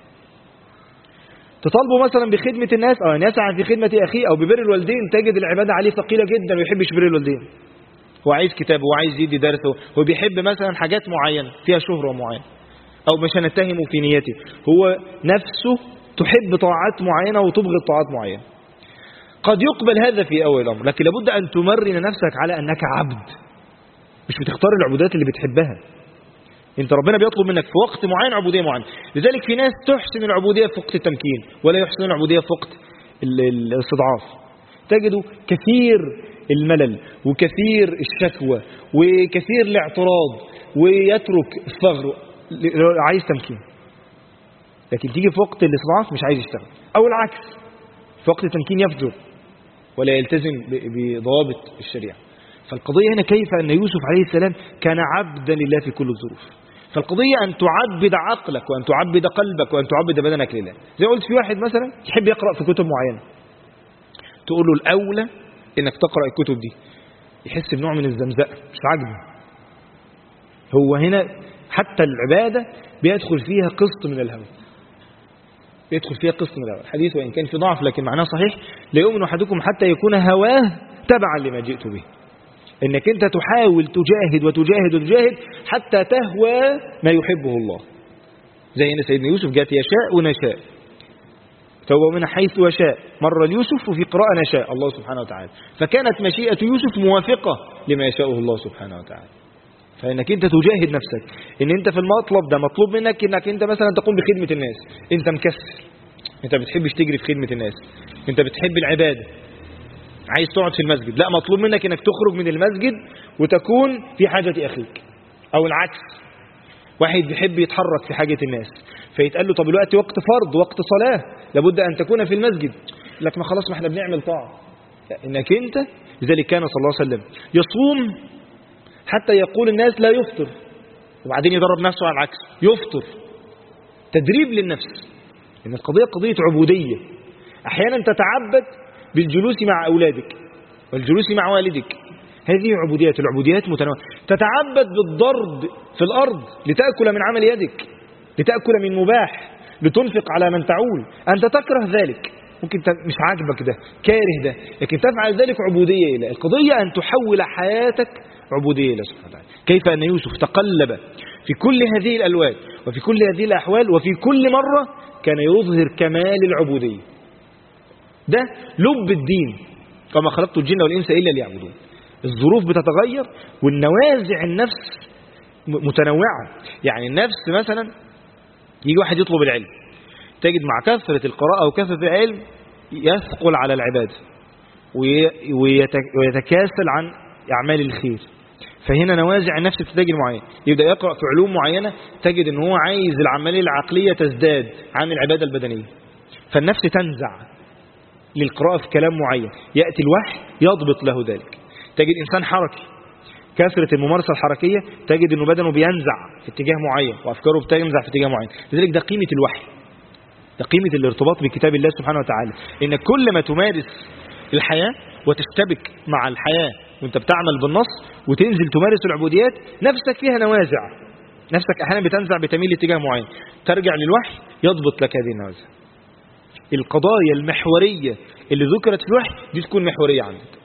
تطالبه مثلا بخدمة الناس أو أن يسعى في خدمة أخيه أو ببر الوالدين، تجد العبادة عليه ثقيلة جدا وما يحبش بر الوالدين. هو عايز كتاب، هو عايز يدي درسه، هو بيحب مثلا حاجات معينة فيها شهرة معينة، أو مش هنتهمه في نيته، هو نفسه تحب طاعات معينة وتبغض طاعات معينة. قد يقبل هذا في أول الأمر، لكن لابد أن تمرن نفسك على أنك عبد، مش بتختار العبودات اللي بتحبها. انت ربنا بيطلب منك في وقت معين عبودية معينة. لذلك في ناس تحسن العبودية في وقت التمكين ولا يحسن العبودية في وقت الاستضعاف. تجده كثير الملل وكثير الشكوى وكثير الاعتراض ويترك الثغر، عايز تمكين. لكن تيجي في وقت الاستضعاف مش عايز يشتغل، أو العكس في وقت التمكين يفجر ولا يلتزم بضوابط الشريعة. فالقضية هنا كيف أن يوسف عليه السلام كان عبدا لله في كل الظروف. فالقضية أن تعبد عقلك وأن تعبد قلبك وأن تعبد بدنك لله. زي قلت في واحد مثلا يحب يقرأ في كتب معينة، تقول له الأولى إنك تقرأ الكتب دي، يحس بنوع من الزمزقة مش عاجبه. هو هنا حتى العبادة بيدخل فيها قسط من الهوى، بيدخل فيها قسط من الهوى. الحديث وإن كان في ضعف لكن معناه صحيح، لا يؤمن أحدكم حتى يكون هواه تبعا لما جئت به. إنك أنت تحاول تجاهد وتجاهد وتجاهد حتى تهوى ما يحبه الله. زي أن سيدنا يوسف جاءت يشاء ونشاء، توبوا منها حيث وشاء، مر اليوسف وفي قراءة نشاء الله سبحانه وتعالى. فكانت مشيئة يوسف موافقة لما يشاءه الله سبحانه وتعالى. فإنك أنت تجاهد نفسك، إن أنت في المطلب ده مطلوب منك إنك أنت مثلا تقوم بخدمة الناس، أنت مكسل، أنت بتحبش تجري في خدمة الناس، أنت بتحب العبادة، عايز تقعد في المسجد، لا مطلوب منك انك تخرج من المسجد وتكون في حاجة اخيك. او العكس، واحد بيحب يتحرك في حاجة الناس فيتقال له طب الوقت وقت فرض وقت صلاة لابد ان تكون في المسجد، لك ما خلاص ما احنا بنعمل طاعة. انك انت لذلك كان صلى الله عليه وسلم يصوم حتى يقول الناس لا يفطر، وبعدين يدرب نفسه على العكس يفطر. تدريب للنفس، إن القضية قضية عبودية. أحيانا تتعبد بالجلوس مع أولادك والجلوس مع والدك، هذه عبوديات. العبوديات متنوعة. تتعبد بالضرب في الأرض لتأكل من عمل يدك، لتأكل من مباح، لتنفق على من تعول. أنت تكره ذلك، ممكن مش عاجبك ده، كاره ده، لكن تفعل ذلك عبودية إلى. القضية أن تحول حياتك عبودية إلى سبحانه وتعالى. كيف أن يوسف تقلب في كل هذه الألوان وفي كل هذه الأحوال، وفي كل مرة كان يظهر كمال العبودية. ده لب الدين، وما خلقت الجن والإنس إلا ليعبدون. الظروف بتتغير والنوازع النفس متنوعة. يعني النفس مثلا يجي واحد يطلب العلم، تجد مع كثرة القراءة وكثرة العلم يثقل على العبادة ويتكاسل عن أعمال الخير. فهنا نوازع النفس بتتجه معين، يبدأ يقرأ في علوم معينة، تجد أنه هو عايز العملية العقلية تزداد عن العبادة البدنية، فالنفس تنزع للقراءة في كلام معين، يأتي الوحي يضبط له ذلك. تجد إنسان حركي، كثرة الممارسة الحركية تجد أنه بدنه بينزع في اتجاه معين وأفكاره بتنزع في اتجاه معين. لذلك ده قيمة الوحي، ده قيمة الارتباط بكتاب الله سبحانه وتعالى. إن كل ما تمارس الحياة وتشتبك مع الحياة وانت بتعمل بالنص وتنزل تمارس العبوديات، نفسك فيها نوازع، نفسك أحيانا بتنزع بتميل لاتجاه معين، ترجع للوحي يضبط لك هذه النوازع. القضايا المحورية اللي ذكرت في الوحي دي تكون محورية عندك.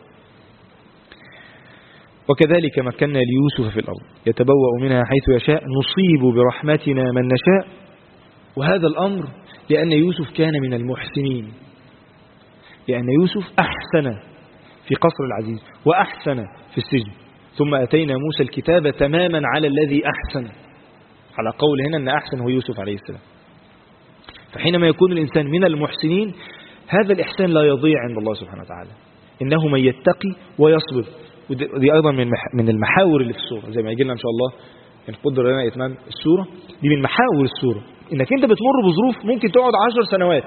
وكذلك مكنا ليوسف في الأرض يتبوأ منها حيث يشاء نصيب برحمتنا من نشاء. وهذا الأمر لأن يوسف كان من المحسنين، لأن يوسف أحسن في قصر العزيز وأحسن في السجن، ثم أتينا موسى الكتاب تماما على الذي أحسن، على قول هنا أن أحسن هو يوسف عليه السلام. فحينما يكون الإنسان من المحسنين هذا الإحسان لا يضيع عند الله سبحانه وتعالى. إنه من يتقي ويصبر، ودي أيضا من المحاور اللي في السورة، زي ما يجي لنا إن شاء الله إن قدر لنا إتمام السورة. دي من محاور السورة، إنك أنت بتمر بظروف ممكن تقعد 10 سنوات،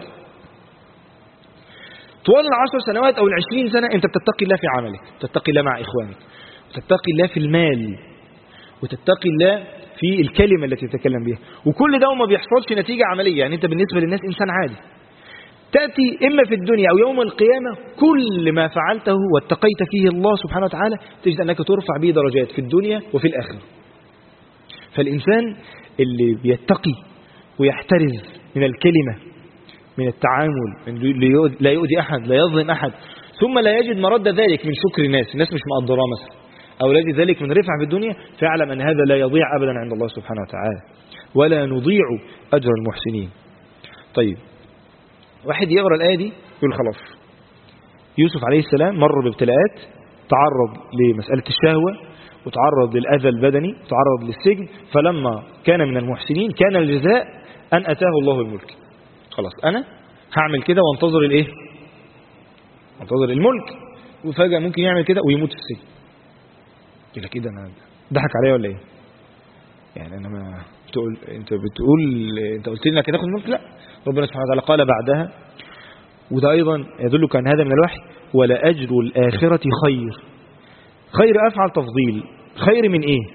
طوال 10 سنوات أو 20 سنة أنت بتتقي الله في عملك، تتقي الله مع إخوانك، وتتقي الله في المال، وتتقي الله في الكلمة التي تتكلم بها، وكل ده وما بيحصلش نتيجة عملية. يعني أنت بالنسبة للناس إنسان عادي، تأتي إما في الدنيا أو يوم القيامة كل ما فعلته واتقيت فيه الله سبحانه وتعالى تجد أنك ترفع به درجات في الدنيا وفي الآخرة. فالإنسان اللي بيتقي ويحترز من الكلمة، من التعامل، من لا يؤذي أحد، لا يظلم أحد، ثم لا يجد مرد ذلك من شكر الناس مش مقدراه مثلا، أو لا يجد ذلك من رفع في الدنيا، فاعلم أن هذا لا يضيع أبدا عند الله سبحانه وتعالى، ولا نضيع أجر المحسنين. طيب، واحد يقرأ الآية دي يقول خلاص يوسف عليه السلام مر بابتلاءات، تعرض لمسألة الشهوة وتعرض للأذى البدني وتعرض للسجن، فلما كان من المحسنين كان الجزاء أن أتاه الله الملك. خلاص أنا هعمل كده وانتظر الإيه؟ انتظر الملك. وفجأة ممكن يعمل كده ويموت في السجن. يقول لك كده أنا ضحك عليا ولا إيه؟ يعني أنا ما تقول أنت قلت لي إنك هتاخد الملك؟ لا، ربنا سبحانه وتعالى قال بعدها، وده أيضا يدلك أن هذا من الوحي، ولا أجر الآخرة خير. خير أفعل تفضيل، خير من إيه؟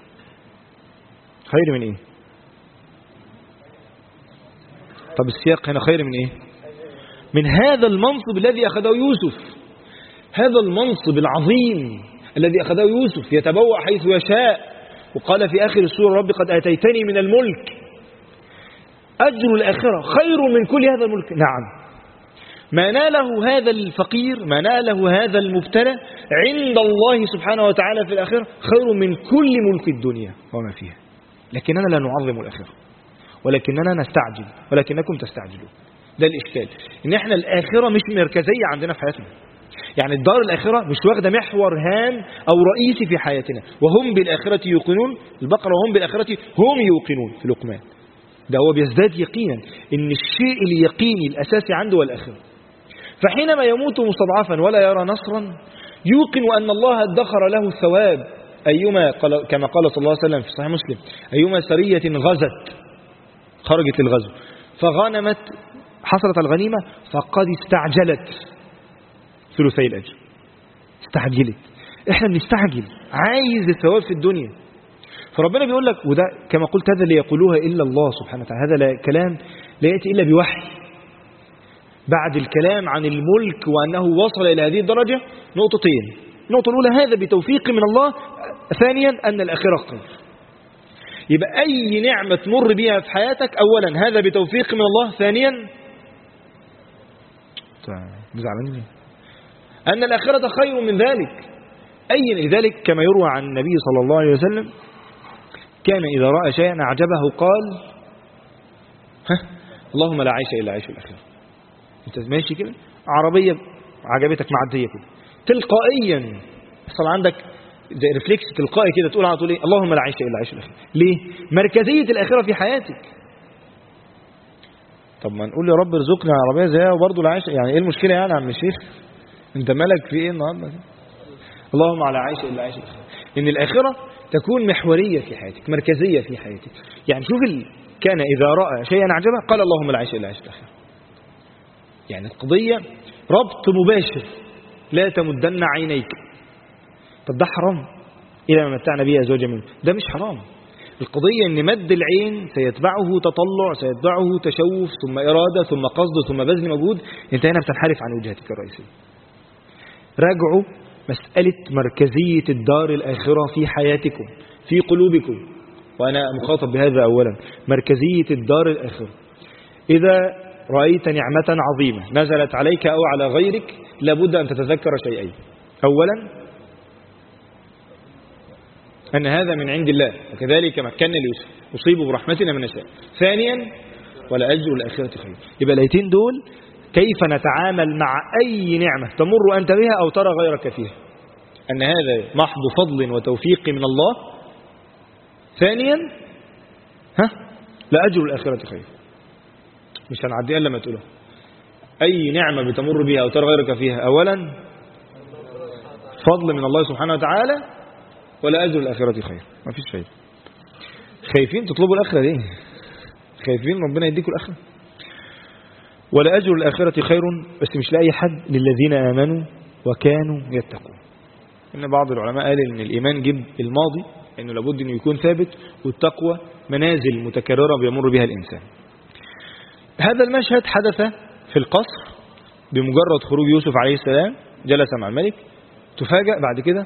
خير من إيه؟ طب السياق هنا خير من إيه؟ من هذا المنصب الذي أخذه يوسف، هذا المنصب العظيم الذي أخذه يوسف، يتبوأ حيث يشاء. وقال في آخر السورة رب قد آتيتني من الملك. أجر الآخرة خير من كل هذا الملك. نعم، ما ناله هذا الفقير، ما ناله هذا المبتلى عند الله سبحانه وتعالى في الآخرة خير من كل ملك الدنيا وما فيها. لكننا لا نعظم الآخرة، ولكننا نستعجل، ولكنكم تستعجلون. ده الإشكال، إن إحنا الآخرة مش مركزية عندنا في حياتنا. يعني الدار الآخرة مش واخدة محور هام أو رئيسي في حياتنا. وهم بالآخرة يوقنون، البقرة، وهم بالآخرة هم يوقنون في لقمان. ده هو بيزداد يقينا إن الشيء اليقيني الأساسي عنده هو الآخرة. فحينما يموت مستضعفا ولا يرى نصرا يوقن أن الله ادخر له الثواب. أيما كما قال صلى الله عليه وسلم في صحيح مسلم: أيما سرية غزت، خرجت للغزو فغنمت، حصلت الغنيمة، فقد استعجلت ثلثي الأجر. استعجلت، احنا بنستعجل، عايز الثواب في الدنيا. فربنا بيقول لك، وده كما قلت هذا اللي يقولوها إلا الله سبحانه وتعالى، هذا كلام لا يأتي إلا بوحي. بعد الكلام عن الملك وأنه وصل إلى هذه الدرجة نقطتين: النقطة الأولى هذا بتوفيق من الله، ثانيا أن الآخرة خير. يبقى أي نعمة تمر بها في حياتك، أولا هذا بتوفيق من الله، ثانيا أن الآخرة خير من ذلك. أي لذلك كما يروى عن النبي صلى الله عليه وسلم كان إذا رأى شيئا أعجبه قال اللهم لا عيش إلا عيش الآخرة. أنت ماشي كده، عربية عجبتك معدية كده، تلقائيا يحصل عندك زي ريفلكس تلقائي كده، تقول على طول ايه؟ اللهم لا عيش إلا عيش الآخرة. ليه؟ مركزية الآخرة في حياتك. طب ما نقول يا رب ارزقنا عربية زيها وبرضه لا عيش، يعني ايه المشكلة يعني يا عم الشيخ؟ انت مالك في ايه النهارده؟ اللهم لا عيش إلا عيش الآخرة. إن الآخرة تكون محورية في حياتك، مركزية في حياتك. يعني شوف كان إذا رأى شيئا أعجبه قال اللهم لا عيش إلا عيش الآخرة. يعني القضية ربط مباشر، لا تمدن عينيك. طب ده حرام إلى ما متعنا به أزواجا منه؟ ده مش حرام. القضية إن مد العين سيتبعه تطلع، سيتبعه تشوف، ثم إرادة، ثم قصد، ثم بذل مجهود. أنت هنا بتنحرف عن وجهتك الرئيسية. راجعوا مسألة مركزية الدار الآخرة في حياتكم، في قلوبكم. وأنا مخاطب بهذا أولا، مركزية الدار الآخرة. إذا رأيت نعمة عظيمة نزلت عليك أو على غيرك لابد أن تتذكر شيئين: أولا أن هذا من عند الله، وكذلك مكنا ليوسف أصيب برحمتنا من نشاء. ثانيا ولأجر الآخرة خير. يبقى الآيتين دول كيف نتعامل مع أي نعمة تمر أنت بها أو ترى غيرك فيها، أن هذا محض فضل وتوفيق من الله. ثانيا لأجر الآخرة خير. مش هنعديها إلا ما تقولها. أي نعمة بتمر بها أو ترى غيرك فيها، أولا فضل من الله سبحانه وتعالى، ولا أجر الآخرة خير. ما فيش خير. خايفين تطلبوا الآخرة ليه؟ خايفين ربنا يديكوا الآخرة؟ ولا أجر الآخرة خير، بس مش لأي حد، للذين آمنوا وكانوا يتقون. إن بعض العلماء قال إن الإيمان جيب الماضي، إنه لابد إنه يكون ثابت، والتقوى منازل متكررة بيمر بها الإنسان. هذا المشهد حدث في القصر بمجرد خروج يوسف عليه السلام، جلس مع الملك. تفاجأ بعد كده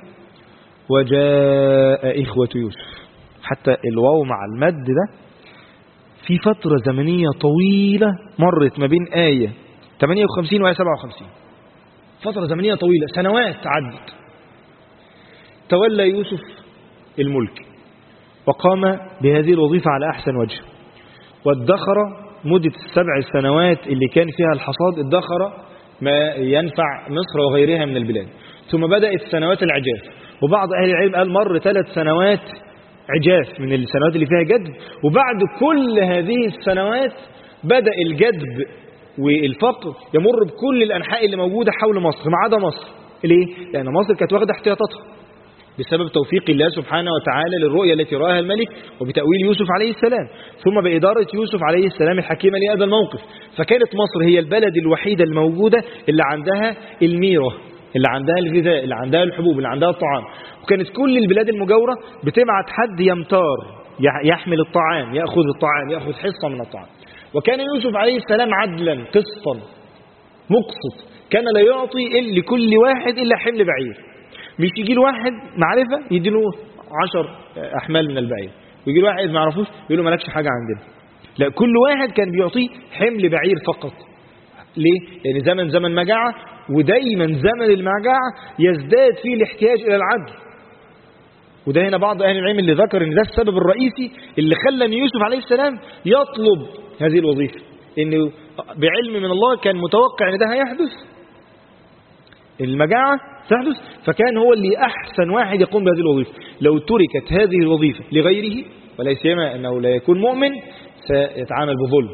وجاء إخوة يوسف. حتى الواو مع المد ده في فترة زمنية طويلة مرت ما بين آية 58 وآية 57. فترة زمنية طويلة، سنوات عدت. تولى يوسف الملك وقام بهذه الوظيفة على أحسن وجه، وادخر مدة 7 سنوات اللي كان فيها الحصاد، ادخر ما ينفع مصر وغيرها من البلاد. ثم بدأت سنوات العجاف، وبعض أهل العلم قال مر 3 سنوات عجاف من السنوات اللي فيها جدب. وبعد كل هذه السنوات بدأ الجدب والفقر يمر بكل الأنحاء اللي موجودة حول مصر ما عدا مصر. ليه؟ لأن مصر كانت واخدة احتياطاتها بسبب توفيق الله سبحانه وتعالى للرؤية التي رآها الملك وبتأويل يوسف عليه السلام، ثم بإدارة يوسف عليه السلام الحكيمة لهذا الموقف. فكانت مصر هي البلد الوحيدة الموجودة اللي عندها الميرة، اللي عندها الغذاء، اللي عندها الحبوب، اللي عندها الطعام. وكانت كل البلاد المجاورة بتبعت حد يمتار يحمل الطعام، يأخذ الطعام، يأخذ حصة من الطعام. وكان يوسف عليه السلام عدلا قسطا مقسط، كان لا يعطي لكل واحد إلا حمل بعير. مش يجي له واحد معرفة يدي له 10 أحمال من البعير، ويجي له واحد ما يعرفوش يقول له مالكش حاجة عندنا. لا، كل واحد كان بيعطيه حمل بعير فقط. ليه؟ لأن زمن مجاعة، ودايما زمن المجاعة يزداد فيه الاحتياج إلى العدل. وده هنا بعض أهل العلم اللي ذكر إن ده السبب الرئيسي اللي خلى أن يوسف عليه السلام يطلب هذه الوظيفة، إنه بعلم من الله كان متوقع إن ده هيحدث، المجاعة تحدث، فكان هو اللي أحسن واحد يقوم بهذه الوظيفة. لو تركت هذه الوظيفة لغيره، ولا سيما أنه لا يكون مؤمن، سيتعامل بظلم.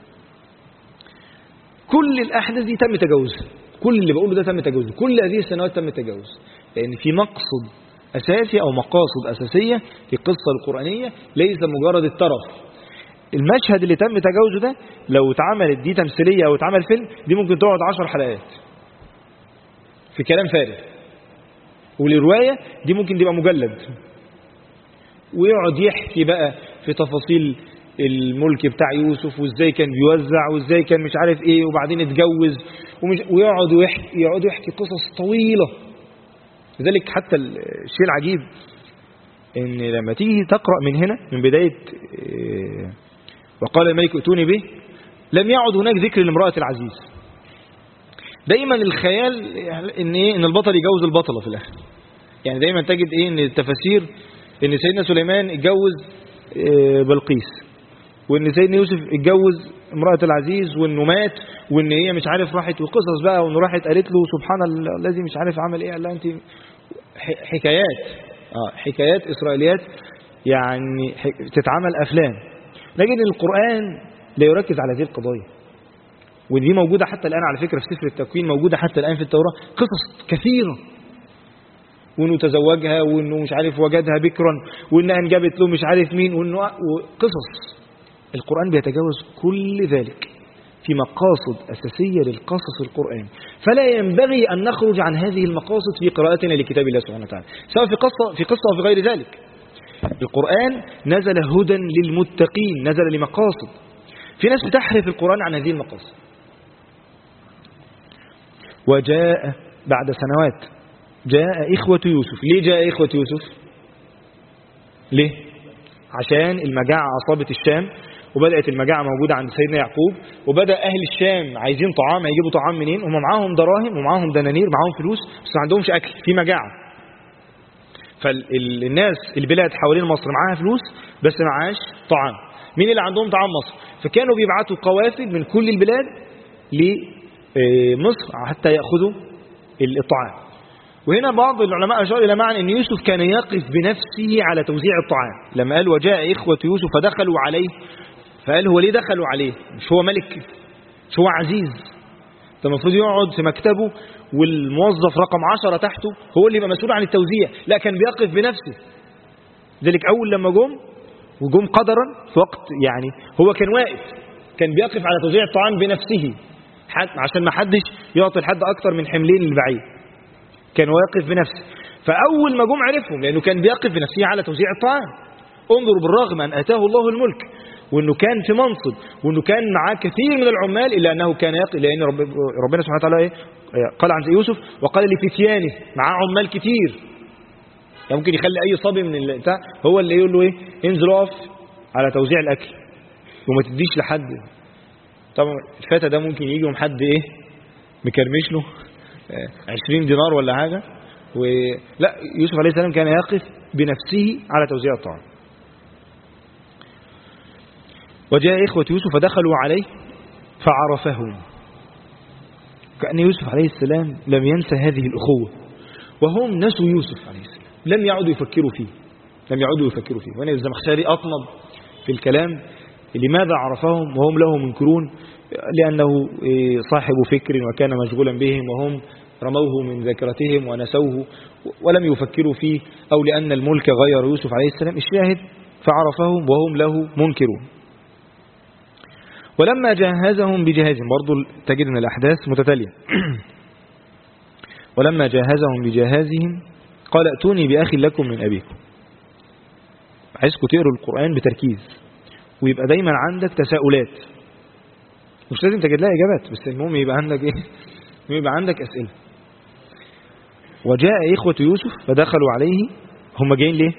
كل الأحداث دي تم تجاوزها، كل اللي بقوله ده تم تجاوزه، كل هذه السنوات تم تجاوز، لأن في مقصد أساسي أو مقاصد أساسية في القصة القرآنية، ليس مجرد الترف. المشهد اللي تم تجاوزه ده لو اتعملت دي تمثيلية أو اتعمل فيلم، دي ممكن تقعد 10 حلقات في كلام فارغ. والرواية دي ممكن تبقى مجلد، ويقعد يحكي بقى في تفاصيل الملك بتاع يوسف وازاي كان بيوزع وازاي كان مش عارف ايه وبعدين اتجوز ويقعد يحكي قصص طويلة. لذلك حتى الشيء العجيب ان لما تيجي تقرأ من هنا من بداية وقال الملك ائتوني به، لم يعد هناك ذكر لامرأة العزيز. دايما الخيال ان البطل يجوز البطلة في الاخر. يعني دايما تجد ان التفاسير ان سيدنا سليمان اتجوز بلقيس، وان سيدنا يوسف اتجوز امرأة العزيز، وانه مات، وان هي مش عارف راحت، وقصص بقى، وانه راحت قالت له سبحان الذي مش عارف عمل ايه، قال لها انت حكايات اسرائيليات يعني تتعمل افلام. نجد القرآن لا يركز على هذه القضايا، ودي موجودة حتى الآن على فكرة في سفر التكوين، موجودة حتى الآن في التوراة قصص كثيرة، وانه تزوجها، وانه مش عارف وجدها بكرا، وانها انجبت له مش عارف مين، وانه قصص. القرآن بيتجاوز كل ذلك في مقاصد أساسية للقصص القرآن، فلا ينبغي أن نخرج عن هذه المقاصد في قراءتنا لكتاب الله سبحانه وتعالى، سواء في قصة أو في غير ذلك. القرآن نزل هدى للمتقين، نزل لمقاصد. في ناس بتحرف القرآن عن هذه المقاصد. وجاء بعد سنوات جاء إخوة يوسف. ليه جاء إخوة يوسف؟ ليه؟ عشان المجاعة أصابت الشام، وبدأت المجاعة موجودة عند سيدنا يعقوب، وبدأ أهل الشام عايزين طعام، هيجيبوا طعام منين؟ هم معاهم دراهم ومعاهم دنانير، معاهم فلوس، بس ما عندهمش أكل، في مجاعة. فالناس البلاد حوالين مصر معاها فلوس بس معاش طعام. مين اللي عندهم طعام؟ مصر. فكانوا بيبعتوا قوافد من كل البلاد لمصر حتى يأخذوا الطعام. وهنا بعض العلماء أشار إلى معنى أن يوسف كان يقف بنفسه على توزيع الطعام. لما قال وجاء إخوة يوسف فدخلوا عليه، فقال هو ليه دخلوا عليه؟ مش هو ملك، مش هو عزيز، ده المفروض يقعد في مكتبه والموظف رقم 10 تحته هو اللي يبقى مسؤول عن التوزيع. لا، كان بيقف بنفسه. ذلك أول لما جم قدرا في وقت يعني هو كان واقف، كان بيقف على توزيع الطعام بنفسه عشان ما حدش يعطي لحد أكتر من حملين للبعيد. كان واقف بنفسه. فأول ما جم عرفهم لأنه كان بيقف بنفسه على توزيع الطعام. انظروا، بالرغم أن أتاه الله الملك وأنه كان في منصب وأنه كان معاه كثير من العمال، إلا أنه كان يقف، لأن ربنا سبحانه وتعالى قال عن يوسف وقال لفتيانه، معاه عمال كتير، يعني ممكن يخلي أي صبي من البتاع هو اللي يقول له انزل اقف على توزيع الأكل وما تديش لحد. طبعا الفتى ده ممكن يجي حد مكرمش له 20 دينار ولا حاجة، لا، يوسف عليه السلام كان يقف بنفسه على توزيع الطعام. وجاء إخوة يوسف فدخلوا عليه فعرفهم. كأن يوسف عليه السلام لم ينسى هذه الأخوة، وهم نسوا يوسف عليه السلام، لم يعودوا يفكروا فيه. وهنا الزمخشري أطنب في الكلام. لماذا عرفهم وهم له منكرون؟ لأنه صاحب فكر وكان مشغولا بهم، وهم رموه من ذاكرتهم ونسوه ولم يفكروا فيه، أو لأن الملك غير يوسف عليه السلام. الشاهد فعرفهم وهم له منكرون. ولما جهزهم بجهازهم، برضو تجد أن الأحداث متتالية. ولما جهزهم بجهازهم قال ائتوني بأخ لكم من أبيكم. عايزكم تقروا القرآن بتركيز، ويبقى دايما عندك تساؤلات، مش لازم تجد لها إجابات، بس المهم يبقى عندك يبقى عندك أسئلة. وجاء إخوة يوسف فدخلوا عليه. هم جايين ليه؟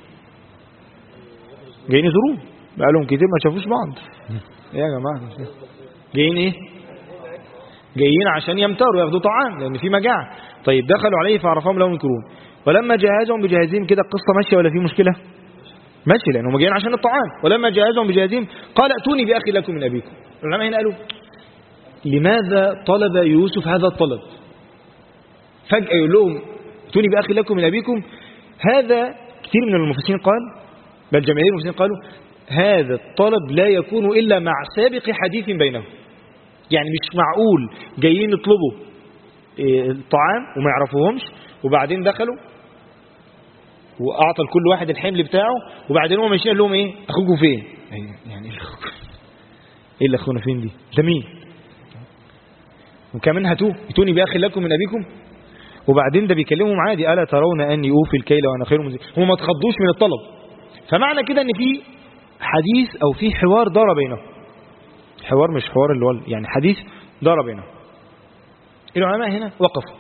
جايين يزوروه، بقالهم كتير ما شافوش بعض. يا جماعة جايين جايين عشان يمتروا ياخدوا طعام لأن في مجاعة. طيب دخلوا عليه فعرفهم لهم منكرون. ولما جهزهم بجهازهم، كده القصة ماشية ولا في مشكلة؟ ماشي، لأنهم جايين عشان الطعام. ولما جهزهم بجهازهم قال ائتوني بأخ لكم من أبيكم. العلماء هنا قالوا لماذا طلب يوسف هذا الطلب؟ فجأة يقول لهم ائتوني بأخ لكم من أبيكم. هذا كثير من المفسرين قال، بل جماهير المفسرين قالوا هذا الطلب لا يكون إلا مع سابق حديث بينهم. يعني مش معقول جايين يطلبوا الطعام وما يعرفوهمش، وبعدين دخلوا وأعطى لكل واحد الحمل بتاعه، وبعدين هم ماشيين لهم أخوكم فين؟ يعني إيه اللي أخونا فين دي؟ ده مين؟ وكمان هاتوه ائتوني بأخ لكم من أبيكم. وبعدين ده بيكلمهم عادي، ألا ترون أني أوفي الكيل وأنا خير المنزلين. هم ما تخضوش من الطلب. فمعنى كده أن في حديث أو في حوار دار بينهم، حوار مش حوار اللي هو يعني حديث دار بينهم. العلماء هنا وقفوا،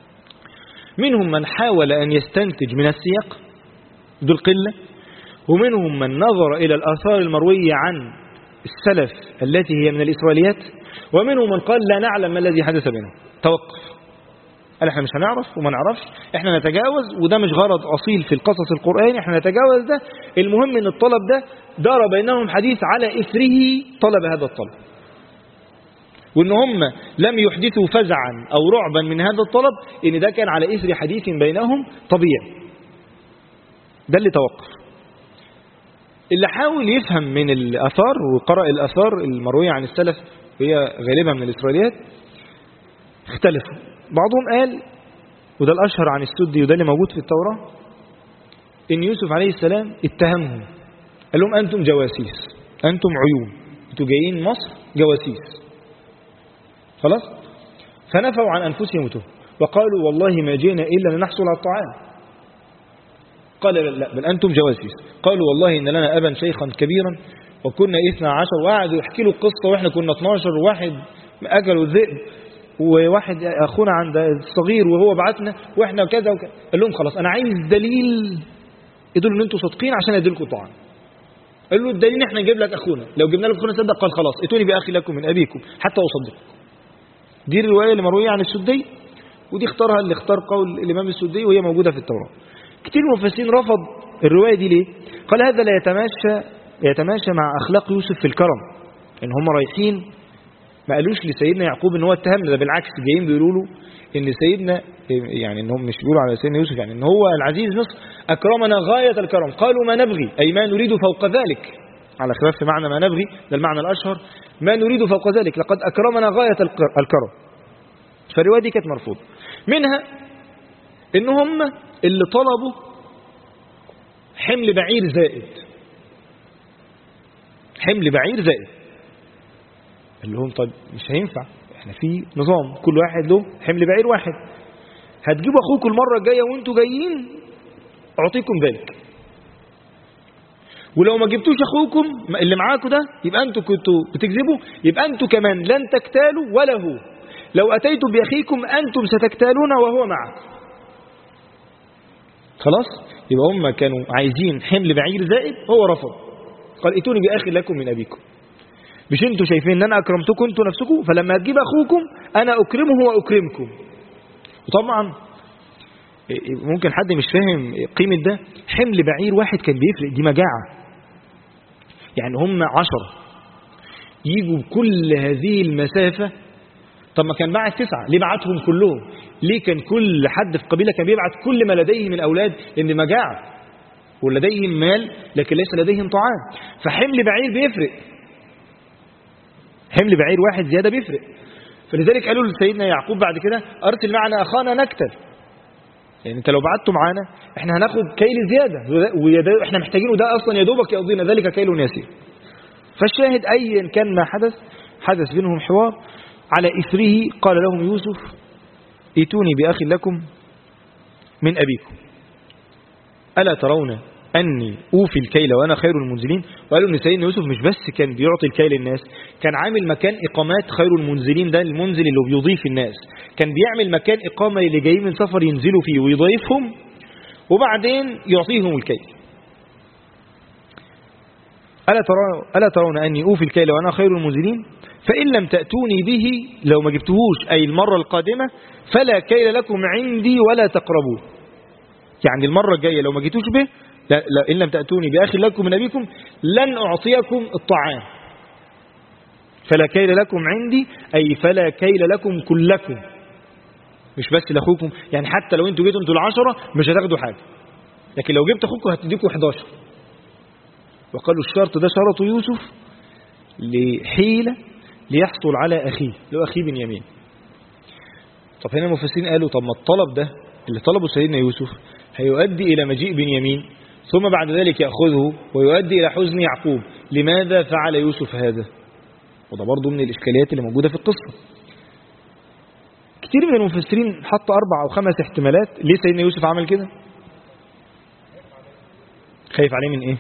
منهم من حاول أن يستنتج من السياق ذو القلة، ومنهم من نظر إلى الآثار المروية عن السلف التي هي من الإسرائيليات، ومنهم من قال لا نعلم ما الذي حدث بينهم. توقف، قال احنا مش هنعرف وما نعرفش، احنا نتجاوز، وده مش غرض أصيل في القصص القرآني، احنا نتجاوز ده. المهم ان الطلب ده دار بينهم حديث على إثره طلب هذا الطلب، وان هم لم يحدثوا فزعا أو رعبا من هذا الطلب، ان ده كان على إثر حديث بينهم طبيعي. ده اللي توقف. اللي حاول يفهم من الآثار وقرأ الآثار المروية عن السلف وهي غالبا من الإسرائيليات اختلفوا. بعضهم قال، وده الأشهر عن السدي وده اللي موجود في التوراة، إن يوسف عليه السلام اتهمهم، قال لهم أنتم جواسيس، أنتم عيون، أنتم جايين مصر جواسيس. خلاص؟ فنفوا عن أنفسهم وتوبوا وقالوا والله ما جئنا إلا لنحصل على الطعام. قال لا بل أنتم جواسيس. قالوا والله إن لنا أبا شيخا كبيرا وكنا 12، وقعدوا يحكي له القصة وإحنا كنا 12، وواحد أكلوا الذئب، وواحد أخونا عند الصغير وهو بعتنا وإحنا كذا وكذا. قال لهم خلاص أنا عايز دليل يدل إن أنتم صادقين عشان أدلكم طعام. قال له الدليل إحنا نجيب لك أخونا، لو جبنا لك أخونا صدق. قال خلاص ائتوني بأخي لكم من أبيكم حتى أصدقكم. دي الرواية اللي مروية عن السدي، ودي اختارها اللي اختار قول الإمام السدي، وهي موجودة في التوراة. كتير مفسرين رفض الرواية دي ليه؟ قال هذا لا يتماشى مع أخلاق يوسف في الكرم. إن هم رايحين ما قالوش لسيدنا يعقوب إن هو اتهمنا، ده بالعكس جايين بيقولوا له إن سيدنا، يعني إنهم مش بيقولوا على سيدنا يوسف يعني إن هو العزيز مصر أكرمنا غاية الكرم. قالوا ما نبغي أي ما نريد فوق ذلك، على خلاف في معنى ما نبغي، ده المعنى الأشهر، ما نريد فوق ذلك لقد أكرمنا غاية الكرم. فالرواية دي كانت مرفوضة. منها إن هم اللي طلبوا حمل بعير زائد، حمل بعير زائد. قال لهم طب مش هينفع، احنا في نظام كل واحد له حمل بعير واحد، هتجيبوا اخوكم المرة الجاية وانتوا جايين اعطيكم ذلك، ولو ما جبتوش اخوكم اللي معاكم ده يبقى انتوا كنتوا بتكذبوا، يبقى انتوا كمان لن تكتالوا ولا هو، لو اتيتم باخيكم انتم ستكتالون وهو معكم. خلاص، يبقى هم كانوا عايزين حمل بعير زائد، هو رفض، قال ائتوني باخي لكم من ابيكم. مش انتوا شايفين ان انا اكرمتكم انتوا نفسكم، فلما تجيب اخوكم انا اكرمه واكرمكم. وطبعا ممكن حد مش فاهم قيمة ده، حمل بعير واحد كان بيفرق، دي مجاعة. يعني هم 10 يجوا كل هذه المسافة. طب ما كان بعت 9، ليه بعتهم كلهم؟ ليه كان كل حد في قبيلة كان بيبعت كل ما لديه من أولاد؟ لأن مجاعة ولديهم مال لكن ليس لديهم طعام. فحمل بعير بيفرق، حمل بعير واحد زيادة بيفرق. فلذلك قالوا لسيدنا يعقوب بعد كده أرسل معنا أخانا نكتل، يعني انت لو بعتوا معانا احنا هناخد كيل زيادة احنا محتاجينه، ده اصلا يا دوبك يقضينا، ذلك كيل يسير. فالشاهد ايا كان ما حدث بينهم حوار، على اثره قال لهم يوسف ائتوني باخ لكم من ابيكم الا ترون اني اوفي الكيل وانا خير المنزلين. وقالوا ان سيدنا يوسف مش بس كان بيعطي الكيل للناس، كان عامل مكان اقامات. خير المنزلين ده المنزل اللي بيضيف الناس، كان بيعمل مكان اقامه اللي جايين من سفر ينزلوا فيه ويضيفهم وبعدين يعطيهم الكيل. الا ترون اني اوفي الكيل وانا خير المنزلين فان لم تاتوني به، لو ما جبتهوش اي المره القادمه فلا كيل لكم عندي ولا تقربوه. يعني المره الجايه لو ما جيتوش به، لا إن لم تأتوني بأخ لكم من أبيكم لن أعطيكم الطعام. فلا كيل لكم عندي أي فلا كيل لكم كلكم، مش بس لأخوكم. يعني حتى لو أنتوا جيتوا أنتوا 10 مش هتاخدوا حاجة، لكن لو جبت أخوكم هتديكوا 11. وقالوا الشرط ده شرط يوسف لحيلة ليحصل على أخيه، لو أخيه بنيامين. طب هنا المفسرين قالوا طب ما الطلب ده اللي طلبه سيدنا يوسف هيؤدي إلى مجيء بنيامين، ثم بعد ذلك يأخذه ويؤدي إلى حزن يعقوب. لماذا فعل يوسف هذا؟ وده برضو من الإشكاليات اللي موجودة في القصة. كتير من المفسرين حطوا 4 أو 5 احتمالات ليه سيدنا يوسف عمل كده. خايف عليه من ايه؟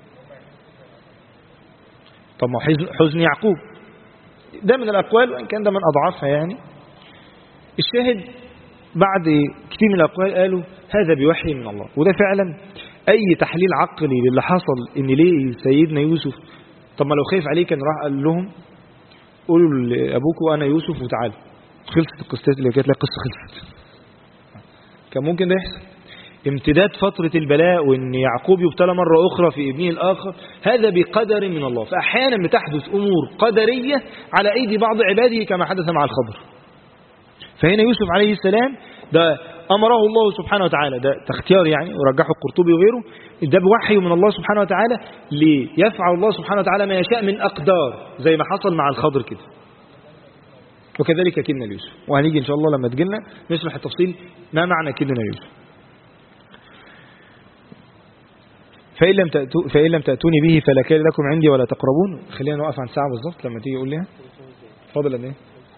طب ما حزن يعقوب ده من الأقوال، وإن كان ده من أضعافها يعني. الشاهد بعد كتير من الأقوال قالوا هذا بوحي من الله، وده فعلا أي تحليل عقلي للي حصل إن ليه سيدنا يوسف. طب ما لو خايف عليه كان راح قال لهم قولوا لأبوكم أنا يوسف وتعالوا، خلصت القصة اللي كانت لها قصة خلصت. كان ممكن ده يحصل. امتداد فترة البلاء وإن يعقوب يبتلى مرة أخرى في ابنه الآخر هذا بقدر من الله، فأحيانا بتحدث أمور قدرية على أيدي بعض عباده كما حدث مع الخضر. فهنا يوسف عليه السلام ده أمره الله سبحانه وتعالى، ده اختيار يعني ورجحه القرطبي وغيره، ده بوحي من الله سبحانه وتعالى ليفعل الله سبحانه وتعالى ما يشاء من أقدار زي ما حصل مع الخضر كده. وكذلك كدنا ليوسف، وهنيجي إن شاء الله لما تجينا نشرح التفصيل ما معنى كدنا ليوسف. فإن لم تأتوني به فلا كان لكم عندي ولا تقربون. خلينا نوقف عن ساعة بالظبط لما تيجي يقول لها فاضل قد ايه.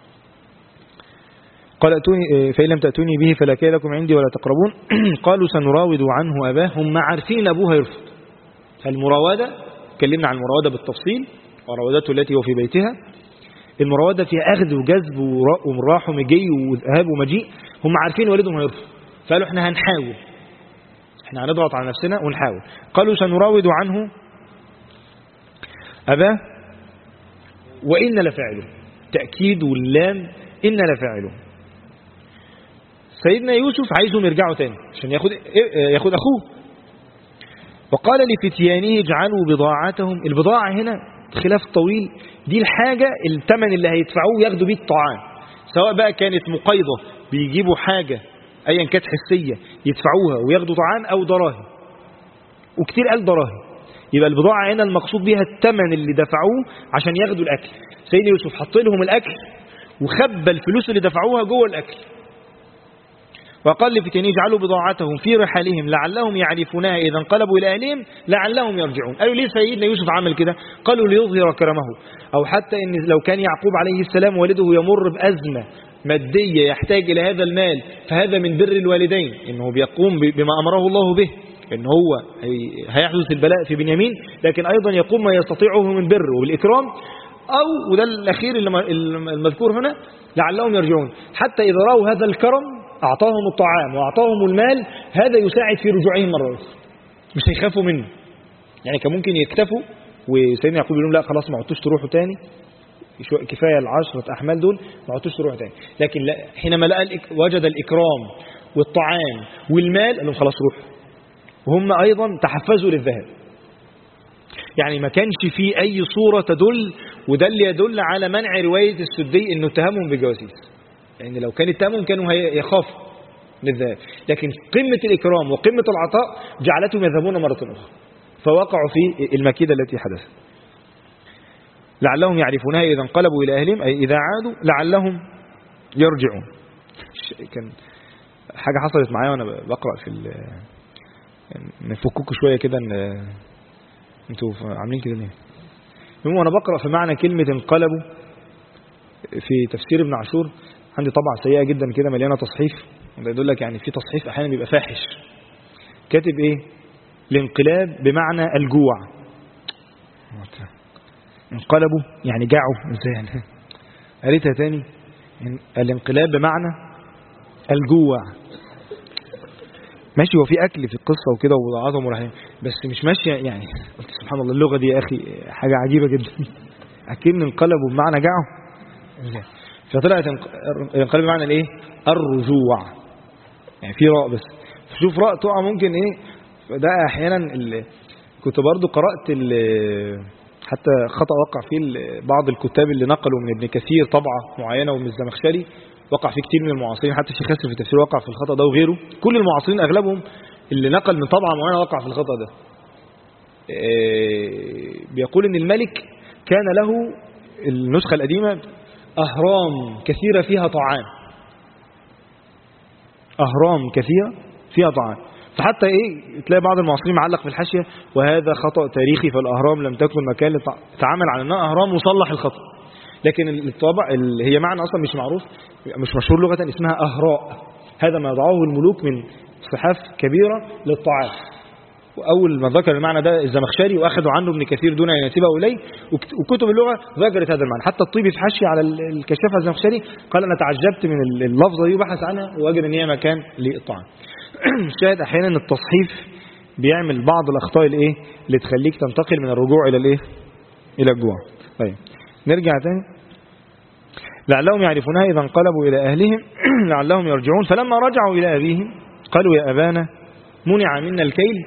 قال اتوني فإن لم تأتوني به فلا كان لكم عندي ولا تقربون. قالوا سنراود عنه أباه، هم عارفين أبوها يرفض. فالمراودة اتكلمنا عن المراودة بالتفصيل وراودته التي هو في بيتها. المراودة فيها أخذ وجذب ومراح ومجي وذهاب ومجيء، هم عارفين والدهم هيرفض فقالوا احنا هنحاول، احنا هنضغط على نفسنا ونحاول. قالوا سنراود عنه أباه وإن لفاعله، تأكيد واللام إن لفاعله. سيدنا يوسف عايزهم يرجعوا تاني عشان ياخد أخوه. وقال لفتيانه اجعلوا بضاعتهم، البضاعة هنا خلاف طويل، دي الحاجة الثمن اللي هيدفعوه ياخدوا بيه الطعام، سواء بقى كانت مقايضة بيجيبوا حاجة أيا كانت حسية يدفعوها وياخدوا طعام أو دراهم، وكتير قال دراهم. يبقى البضاعة هنا المقصود بها الثمن اللي دفعوه عشان ياخدوا الأكل. سيدنا يوسف حط لهم الأكل وخبى الفلوس اللي دفعوها جوه الأكل. وقال لفتيانه اجعلوا بضاعتهم في رحالهم لعلهم يعرفونها إذا انقلبوا إلى أهلهم لعلهم يرجعون. قالوا ليه سيدنا يوسف عمل كده؟ قالوا ليظهر كرمه، أو حتى إن لو كان يعقوب عليه السلام والده يمر بأزمة مادية يحتاج إلى هذا المال، فهذا من بر الوالدين إنه بيقوم بما أمره الله به، إن هو هيحدث البلاء في بنيامين لكن أيضا يقوم ما يستطيعه من بر والإكرام، أو وده الأخير المذكور هنا لعلهم يرجعون، حتى إذا رأوا هذا الكرم أعطاهم الطعام وأعطاهم المال، هذا يساعد في رجوعهم مرة أخرى، مش هيخافوا منه. يعني كان ممكن يكتفوا وسيدنا يعقوب يقول لهم لا خلاص ما عدتوش تروحوا تاني، كفاية 10 أحمال دول ما عدتوش تروحوا تاني. لكن لا، حينما لقى وجد الإكرام والطعام والمال قال لهم خلاص روحوا، وهم أيضا تحفزوا للذهاب. يعني ما كانش فيه أي صورة تدل، وده اللي يدل على منع رواية السدي إنه اتهمهم بالجواسيس، لأن يعني لو كان اتهمهم كانوا يخافوا للذهاب، لكن قمة الإكرام وقمة العطاء جعلتهم يذهبون مرة أخرى، فوقعوا في المكيدة التي حدثت. لعلهم يعرفونها إذا انقلبوا إلى أهلهم، أي إذا عادوا لعلهم يرجعون. كان حاجة حصلت معايا وأنا بقرأ في نفككوا شوية كده ان انتوا عاملين كده ليه. المهم وانا بقرأ في معنى كلمة انقلبوا في تفسير ابن عاشور، عندي طبعة سيئة جدا كده مليانة تصحيف، وده يدل لك يعني في تصحيف احيانا بيبقى فاحش. كاتب ايه؟ الانقلاب بمعنى الجوع. انقلبوا يعني جاعوا ازاي يعني؟ قريتها تاني، الانقلاب بمعنى الجوع. ماشي، هو في أكل في القصة وكده وعظم ورحيم، بس مش ماشية يعني. قلت سبحان الله اللغة دي يا أخي حاجة عجيبة جدا. أكيد انقلبوا بمعنى جاعوا، فطلعت انقلب بمعنى الايه؟ الرجوع. يعني في راء بس، شوف راء تقع ممكن ايه. ده أحيانا كنت برضو قرأت حتى خطأ وقع فيه بعض الكتاب اللي نقلوا من ابن كثير طبعة معينة ومن الزمخشري، وقع فيه كتير من المعاصرين، حتى الشيخ ياسر في التفسير وقع في الخطأ ده وغيره. كل المعاصرين أغلبهم اللي نقل من طبعة معينة وقع في الخطأ ده. بيقول إن الملك كان له النسخة القديمة أهرام كثيرة فيها طعام، أهرام كثيرة فيها طعام، فحتى إيه تلاقي بعض المعاصرين معلق في الحاشية وهذا خطأ تاريخي، فالأهرام لم تكن مكان لتعامل على أنها أهرام وصلح الخطأ، لكن الطابع اللي هي معنى أصلا مش معروف، مش مشهور لغة، اسمها أهراء. هذا ما يضعه الملوك من صحاف كبيرة للطعام. وأول ما ذكر المعنى ده الزمخشري وأخذوا عنه ابن كثير دون أن ينسبه إليه، وكتب اللغة ذكرت هذا المعنى. حتى الطيبي في حاشية على الكشاف الزمخشري قال أنا تعجبت من اللفظة دي وبحث عنها ووجد أن هي مكان للطعام. الشاهد أحيانا التصحيف بيعمل بعض الأخطاء اللي تخليك تنتقل من الرجوع إلى الجوع. طيب نرجع تاني. لعلهم يعرفونها إذا انقلبوا إلى أهلهم لعلهم يرجعون. فلما رجعوا إلى أبيهم قالوا يا أبانا منع منا الكيل.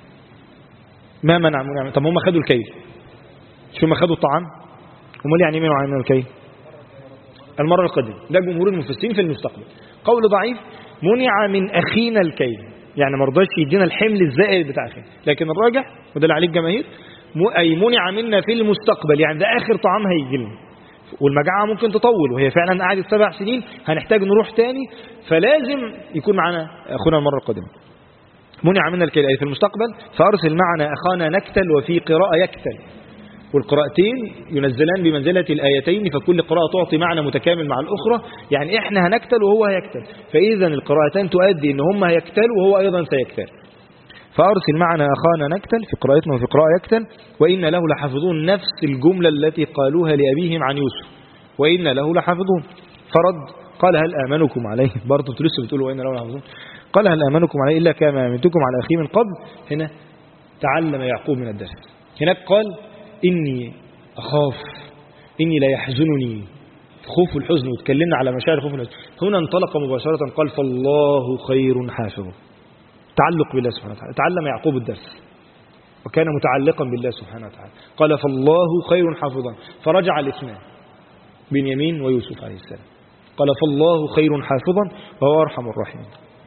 ما منع؟ طب هم خدوا الكيل، شو ما خدوا الطعام؟ هم يعني منعوا منا الكيل المرة القادمة. ده جمهور المفسرين في المستقبل. قول ضعيف منع من أخينا الكيل، يعني ما رضاش يدينا الحمل الزائد بتاع أخينا. لكن الراجح وده اللي عليه الجماهير أي منع منا في المستقبل، يعني ده آخر طعام هيجي لنا، والمجاعة ممكن تطول وهي فعلا قعدت 7 سنين، هنحتاج نروح تاني، فلازم يكون معنا أخونا المرة القادمة. منع منا الكيل أي في المستقبل. فأرسل معنا أخانا نكتل، وفي قراءة يكتل، والقراءتين ينزلان بمنزلة الآيتين، فكل قراءة تعطي معنى متكامل مع الأخرى. يعني إحنا هنكتل وهو هيكتل، فإذا القراءتان تؤدي إن هم هيكتل وهو أيضا سيكتل. فأرسل معنا أخانا نكتل في قراءتنا وفي قراءة يكتل وإن له لحافظون، نفس الجملة التي قالوها لأبيهم عن يوسف، وإن له لحافظون. فرد قال هل آمنكم عليه، برضو انتوا لسه بتقولوا وإن له لحافظون، قال هل آمنكم عليه إلا كما آمنتكم على أخيه من قبل. هنا تعلم يعقوب من الدرس. هناك قال إني أخاف، إني لا يحزنني، خوف الحزن، وتكلمنا على مشاعر خوف الحزن. هنا انطلق مباشرة قال فالله خير حافظ، تعلق بالله سبحانه وتعالى. تعلم يعقوب الدرس وكان متعلقا بالله سبحانه وتعالى. قال فالله خير حافظا، فرجع الاثنان بنيامين ويوسف عليه السلام. قال فالله خير حافظا وهو أرحم الراحمين.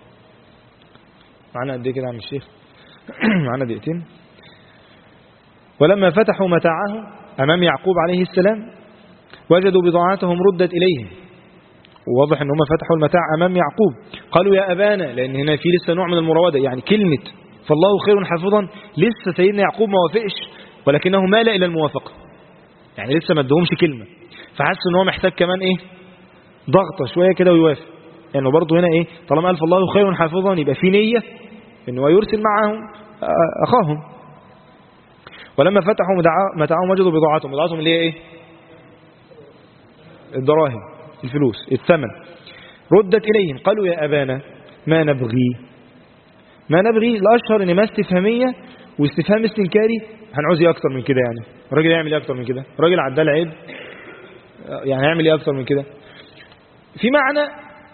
معنا قد ايه كده يا عم الشيخ؟ معنا دقيقتين. ولما فتحوا متاعهم أمام يعقوب عليه السلام وجدوا بضاعتهم ردت إليهم، وواضح أنهم فتحوا المتاع أمام يعقوب. قالوا يا أبانا، لأن هنا في لسه نوع من المراودة، يعني كلمة فالله خير حافظا لسه سيدنا يعقوب ما وافقش، ولكنه مال إلى الموافقة، يعني لسه ما ادهمش كلمة، فحس أنه محتاج كمان ضغطة شوية كده ويوافق. يعني برضه هنا طالما قال فالله خير حافظا يبقى في نية أنه يرسل معهم أخاهم. ولما فتحوا متاعهم وجدوا بضاعتهم اللي هي الدراهم، الفلوس، الثمن، ردت إليهم. قالوا يا أبانا ما نبغي. ما نبغي الأشهر إن ما استفهامية واستفهام استنكاري، هنعوز ايه أكتر من كده؟ يعني الراجل يعمل ايه أكتر من كده؟ الراجل عدال عيب، يعني هيعمل ايه أكتر من كده؟ في معنى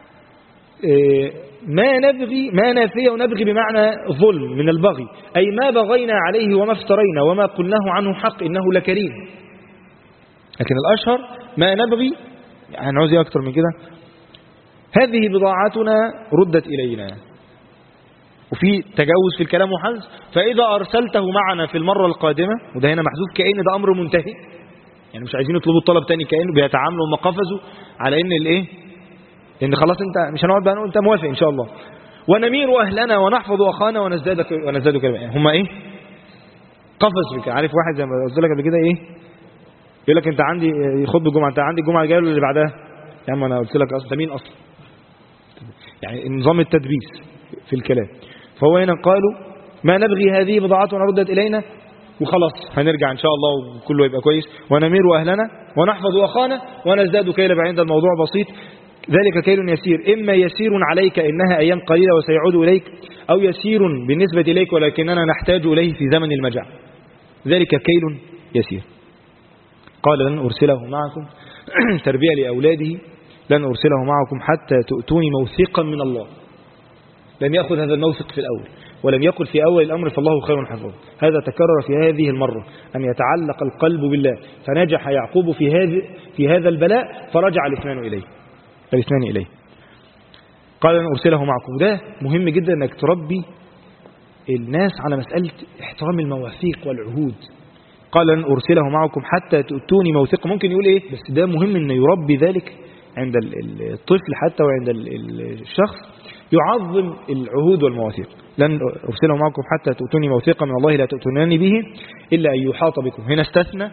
ما نبغي، ما نافية، ونبغي بمعنى ظلم من البغي، أي ما بغينا عليه وما افترينا وما قلناه عنه حق إنه لكريم. لكن الأشهر ما نبغي، يعني هنعوز ايه أكتر من كده؟ هذه بضاعتنا ردت إلينا، وفي تجاوز في الكلام وحذف. فإذا أرسلته معنا في المرة القادمة، وده هنا محذوف كأن ده أمر منتهي، يعني مش عايزين يطلبوا الطلب تاني، كأنه بيتعاملوا هم قفزوا على إن خلاص أنت مش هنقعد بقى نقول أنت موافق إن شاء الله. ونمير أهلنا ونحفظ أخانا ونزداد كلمة. هم قفز في كده. عارف واحد زي ما قلت لك قبل كده يقول لك أنت عندي خطبة الجمعة، أنت عندي الجمعة الجاية اللي بعدها، يا عم أنا قلت لك أصلا مين أصلا، يعني نظام التدبيس في الكلام. فهو هنا قالوا ما نبغي هذه بضاعتنا ردت إلينا، وخلاص هنرجع إن شاء الله وكله يبقى كويس. ونمير أهلنا ونحفظ أخانا ونزداد كيل بعيد. الموضوع بسيط، ذلك كيل يسير، إما يسير عليك إنها أيام قليلة وسيعود إليك، أو يسير بالنسبة إليك ولكننا نحتاج إليه في زمن المجاعة. ذلك كيل يسير. قال لن أرسله معكم تربية لأولاده، لن أرسله معكم حتى تؤتوني موثقا من الله. لم يأخذ هذا الموثق في الأول، ولم يقل في أول الأمر فالله خير حافظ. هذا تكرر في هذه المرة، أن يتعلق القلب بالله. فنجح يعقوب في هذا البلاء، فرجع الاثنان إليه. قال لن أرسله معكم. ده مهم جدا أنك تربي الناس على مسألة احترام المواثيق والعهود. قال لن أرسله معكم حتى تؤتوني موثقا. ممكن يقول بس ده مهم أن يربي ذلك عند الطفل حتى وعند الشخص، يعظم العهود والمواثيق. لن أرسله معكم حتى تؤتوني موثقا من الله لا تؤتونني به إلا أن يحاط بكم. هنا استثنى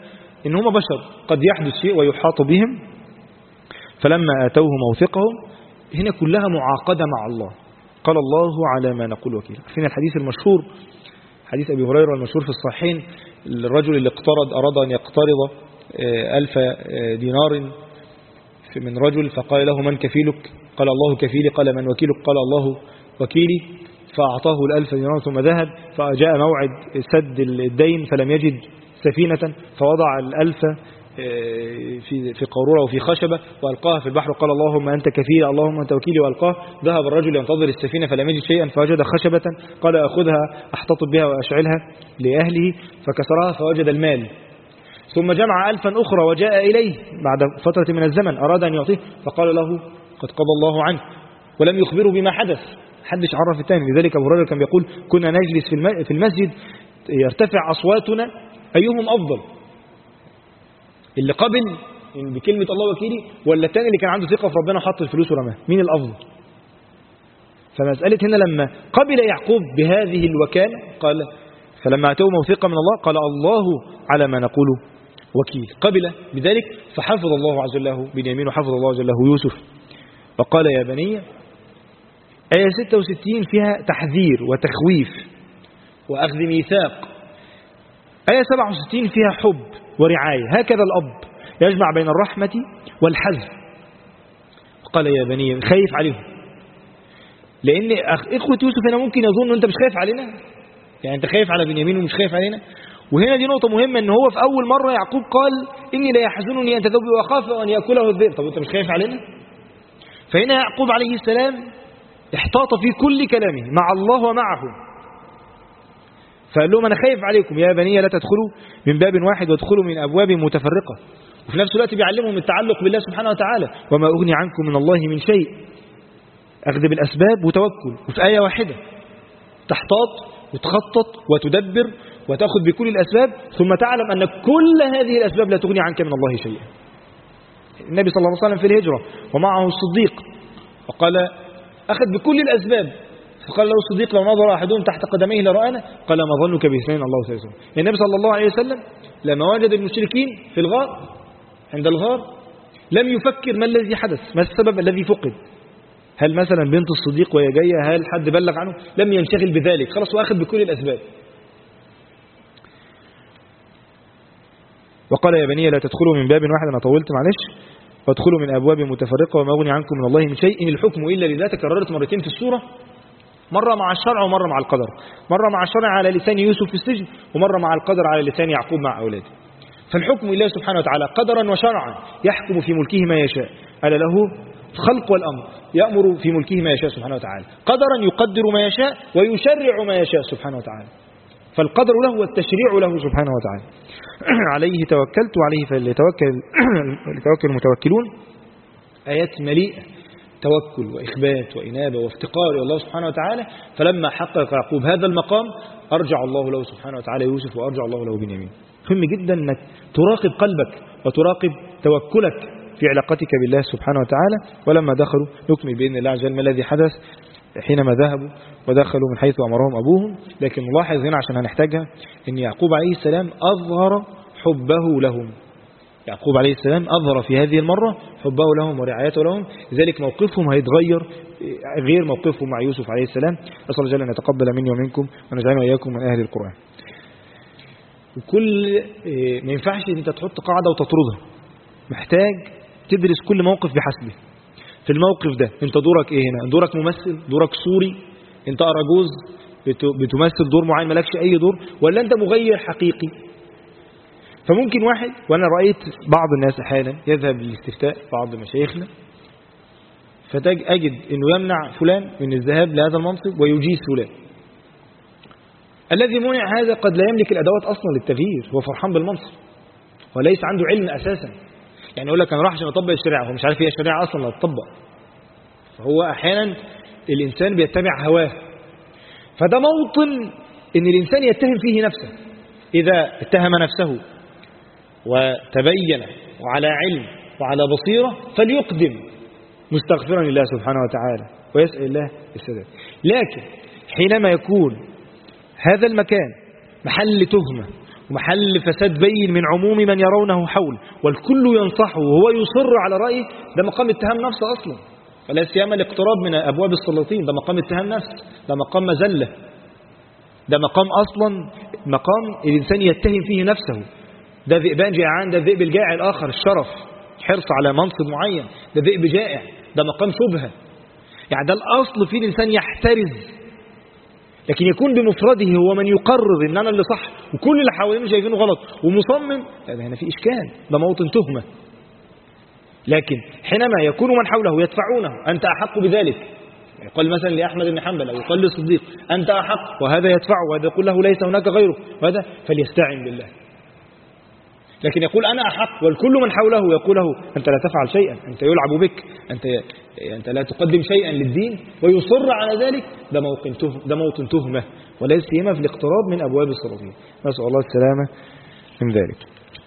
إن هم بشر قد يحدث شيء ويحاط بهم. فلما آتوه موثقهم، هنا كلها معاقدة مع الله. قال الله على ما نقول وكيل. عارفين الحديث المشهور، حديث أبي هريرة المشهور في الصحيحين، الرجل اللي أراد أن يقترض 1000 دينار من رجل، فقال له من كفيلك؟ قال الله كفيلي. قال من وكيلك؟ قال الله وكيلي. فأعطاه 1000 دينار ثم ذهب، فجاء موعد سد الدين فلم يجد سفينة، فوضع 1000 في قارورة وفي خشبة وألقاها في البحر، قال اللهم أنت كفيلي اللهم أنت وكيلي، وألقاه. ذهب الرجل ينتظر السفينة فلم يجد شيئا، فوجد خشبة، قال أخذها أحتطب بها وأشعلها لأهله، فكسرها فوجد المال. ثم جمع 1000 أخرى وجاء إليه بعد فترة من الزمن، أراد أن يعطيه، فقال له قد قضى الله عنك، ولم يخبره بما حدث، حدش عرف الثاني. لذلك أبو هريرة كان بيقول كنا نجلس في المسجد يرتفع أصواتنا أيهم أفضل، اللي قبل بكلمة الله وكيلي ولا الثاني اللي كان عنده ثقة في ربنا وحط الفلوس ورماه، مين الأفضل؟ فمسألة هنا لما قبل يعقوب بهذه الوكالة قال فلما أتوا موثقة من الله قال الله على ما نقول وكيل، قبل بذلك. فحفظ الله عز وجل بنيامين وحفظ الله عز وجل يوسف. وقال يا بني، آية 66 فيها تحذير وتخويف وأخذ ميثاق. آية 67 فيها حب ورعاية. هكذا الأب يجمع بين الرحمة والحزم. قال يا بني، خايف عليهم، لأن إخوة يوسف هنا ممكن يظن أنت مش خايف علينا، يعني أنت خايف على بنيامين ومش خايف علينا. وهنا دي نقطة مهمة، أن هو في أول مرة يعقوب قال إني لا يحزنني أن تذهبوا وأخاف أن يأكله الذئب. طب أنت مش خايف علينا؟ فهنا يعقوب عليه السلام احتاط في كل كلامه مع الله ومعه، فقال لهم أنا خايف عليكم يا بني لا تدخلوا من باب واحد وادخلوا من أبواب متفرقة. وفي نفس الوقت بيعلمهم التعلق بالله سبحانه وتعالى، وما أغني عنكم من الله من شيء، أخذ بالأسباب وتوكل. وفي آية واحدة تحتاط وتخطط وتدبر وتأخذ بكل الأسباب، ثم تعلم أن كل هذه الأسباب لا تغني عنك من الله شيئا. النبي صلى الله عليه وسلم في الهجرة ومعه الصديق، وقال أخذ بكل الأسباب، فقال له الصديق لو نظر أحدهم تحت قدميه لرآنا، قال ما ظنك باثنين الله ثالثهما. النبي صلى الله عليه وسلم لما وجد المشركين في الغار عند الغار لم يفكر ما الذي حدث، ما السبب الذي فقد، هل مثلا بنت الصديق وهي جاية هل حد بلغ عنه، لم ينشغل بذلك، خلاص وأخذ بكل الأسباب. وقال يا بني لا تدخلوا من باب واحد، أنا طولت معلش، وادخلوا من أبواب متفرقة وما أغني عنكم من الله من شيء إن الحكم إلا لله. تكررت مرتين في السورة، مرة مع الشرع ومرة مع القدر، مرة مع الشرع على لسان يوسف في السجن، ومرة مع القدر على لسان يعقوب مع أولاده. فالحكم لله سبحانه وتعالى قدرا وشرعا، يحكم في ملكه ما يشاء، ألا له الخلق والأمر، يأمر في ملكه ما يشاء سبحانه وتعالى، قدرا يقدر ما يشاء ويشرع ما يشاء سبحانه وتعالى. فالقدر له والتشريع له سبحانه وتعالى. عليه توكلت وعليه فليتوكل المتوكلون. آيات مليئة توكل وإخبات وإنابة وافتقار إلى الله سبحانه وتعالى. فلما حقق يعقوب هذا المقام أرجع الله له سبحانه وتعالى يوسف، وأرجع الله له بنيامين. مهم جدا أنك تراقب قلبك وتراقب توكلك في علاقتك بالله سبحانه وتعالى. ولما دخلوا نكمل بإذن الله عز وجل ما الذي حدث حينما ذهبوا ودخلوا من حيث أمرهم أبوهم. لكن نلاحظ هنا عشان هنحتاجها أن يعقوب عليه السلام أظهر حبه لهم. يعقوب عليه السلام أظهر في هذه المرة حبه لهم ورعايته لهم، لذلك موقفهم هيتغير غير موقفهم مع يوسف عليه السلام. أسأل الله جل أن يتقبل مني ومنكم ونجعلنا وإياكم من أهل القرآن. وكل ما ينفعش أنت تحط قاعدة وتطردها، محتاج تدرس كل موقف بحسبه. في الموقف ده أنت دورك إيه هنا؟ دورك ممثل، دورك صوري، أنت أراجوز بتمثل دور معين ملكش أي دور، ولا أنت مغير حقيقي؟ فممكن واحد، وأنا رأيت بعض الناس أحيانا يذهب للاستفتاء بعض مشايخنا، فتجد أنه يمنع فلان من الذهاب لهذا المنصب ويجيز فلان. الذي منع هذا قد لا يملك الأدوات أصلا للتغيير، هو فرحان بالمنصب وليس عنده علم أساسا. يعني يقول لك أنا راح عشان أطبق الشريعة، هو مش عارف هي الشريعة أصلا لا تطبق. فهو أحيانا الإنسان بيتبع هواه، فده موطن أن الإنسان يتهم فيه نفسه. إذا اتهم نفسه وتبين وعلى علم وعلى بصيرة فليقدم مستغفرا لله سبحانه وتعالى ويسأل الله السداد. لكن حينما يكون هذا المكان محل تهمة ومحل فساد بين من عموم من يرونه حول، والكل ينصحه وهو يصر على رأيه، ده مقام اتهام نفس أصلا، فلا سيما الاقتراب من أبواب السلاطين، ده مقام اتهام نفس، ده مقام مذلة، ده مقام أصلا مقام الإنسان يتهم فيه نفسه. ده ذئبان جائعان، ده الذئب الجائع الآخر الشرف، حرص على منصب معين، ده ذئب جائع، ده مقام شبهة. يعني ده الأصل فيه الإنسان يحترز، لكن يكون بمفرده هو من يقرر إن أنا اللي صح وكل اللي حوالينه شايفينه غلط ومصمم، هنا في إشكال، ده موطن تهمة. لكن حينما يكون من حوله يدفعونه، أنت أحق بذلك، يقال مثلا لأحمد بن حنبل أو يقال للصديق أنت أحق، وهذا يدفعه وهذا يقول له ليس هناك غيرك، وهذا فليستعن بالله. لكن يقول أنا أحق والكل من حوله يقول له أنت لا تفعل شيئا، أنت يلعب بك، أنت لا تقدم شيئا للدين، ويصر على ذلك، ده موطن تهمة، ولا سيما في الاقتراب من أبواب السلاطين. نسأل الله السلامة من ذلك.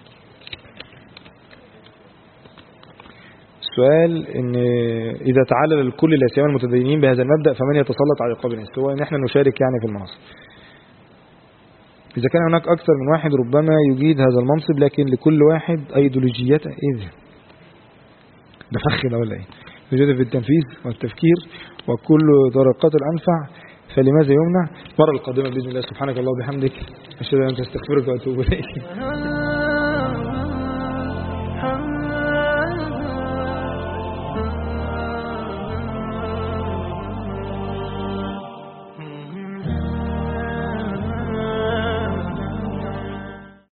السؤال إن إذا تعلل الكل لا سيما المتدينين بهذا المبدأ فمن يتسلط على رقاب الناس؟ هو إن احنا نشارك يعني في المناصب. إذا كان هناك أكثر من واحد ربما يجيد هذا المنصب، لكن لكل واحد أيديولوجيته. إيه ده فخ ده ولا إيه؟ يوجد في التنفيذ والتفكير وكل طريقات الأنفع، فلماذا يمنع؟ المرة القادمة بإذن الله. سبحانك الله وبحمدك، أشهد أن لا إله إلا أنت، أستغفرك وأتوب إليك.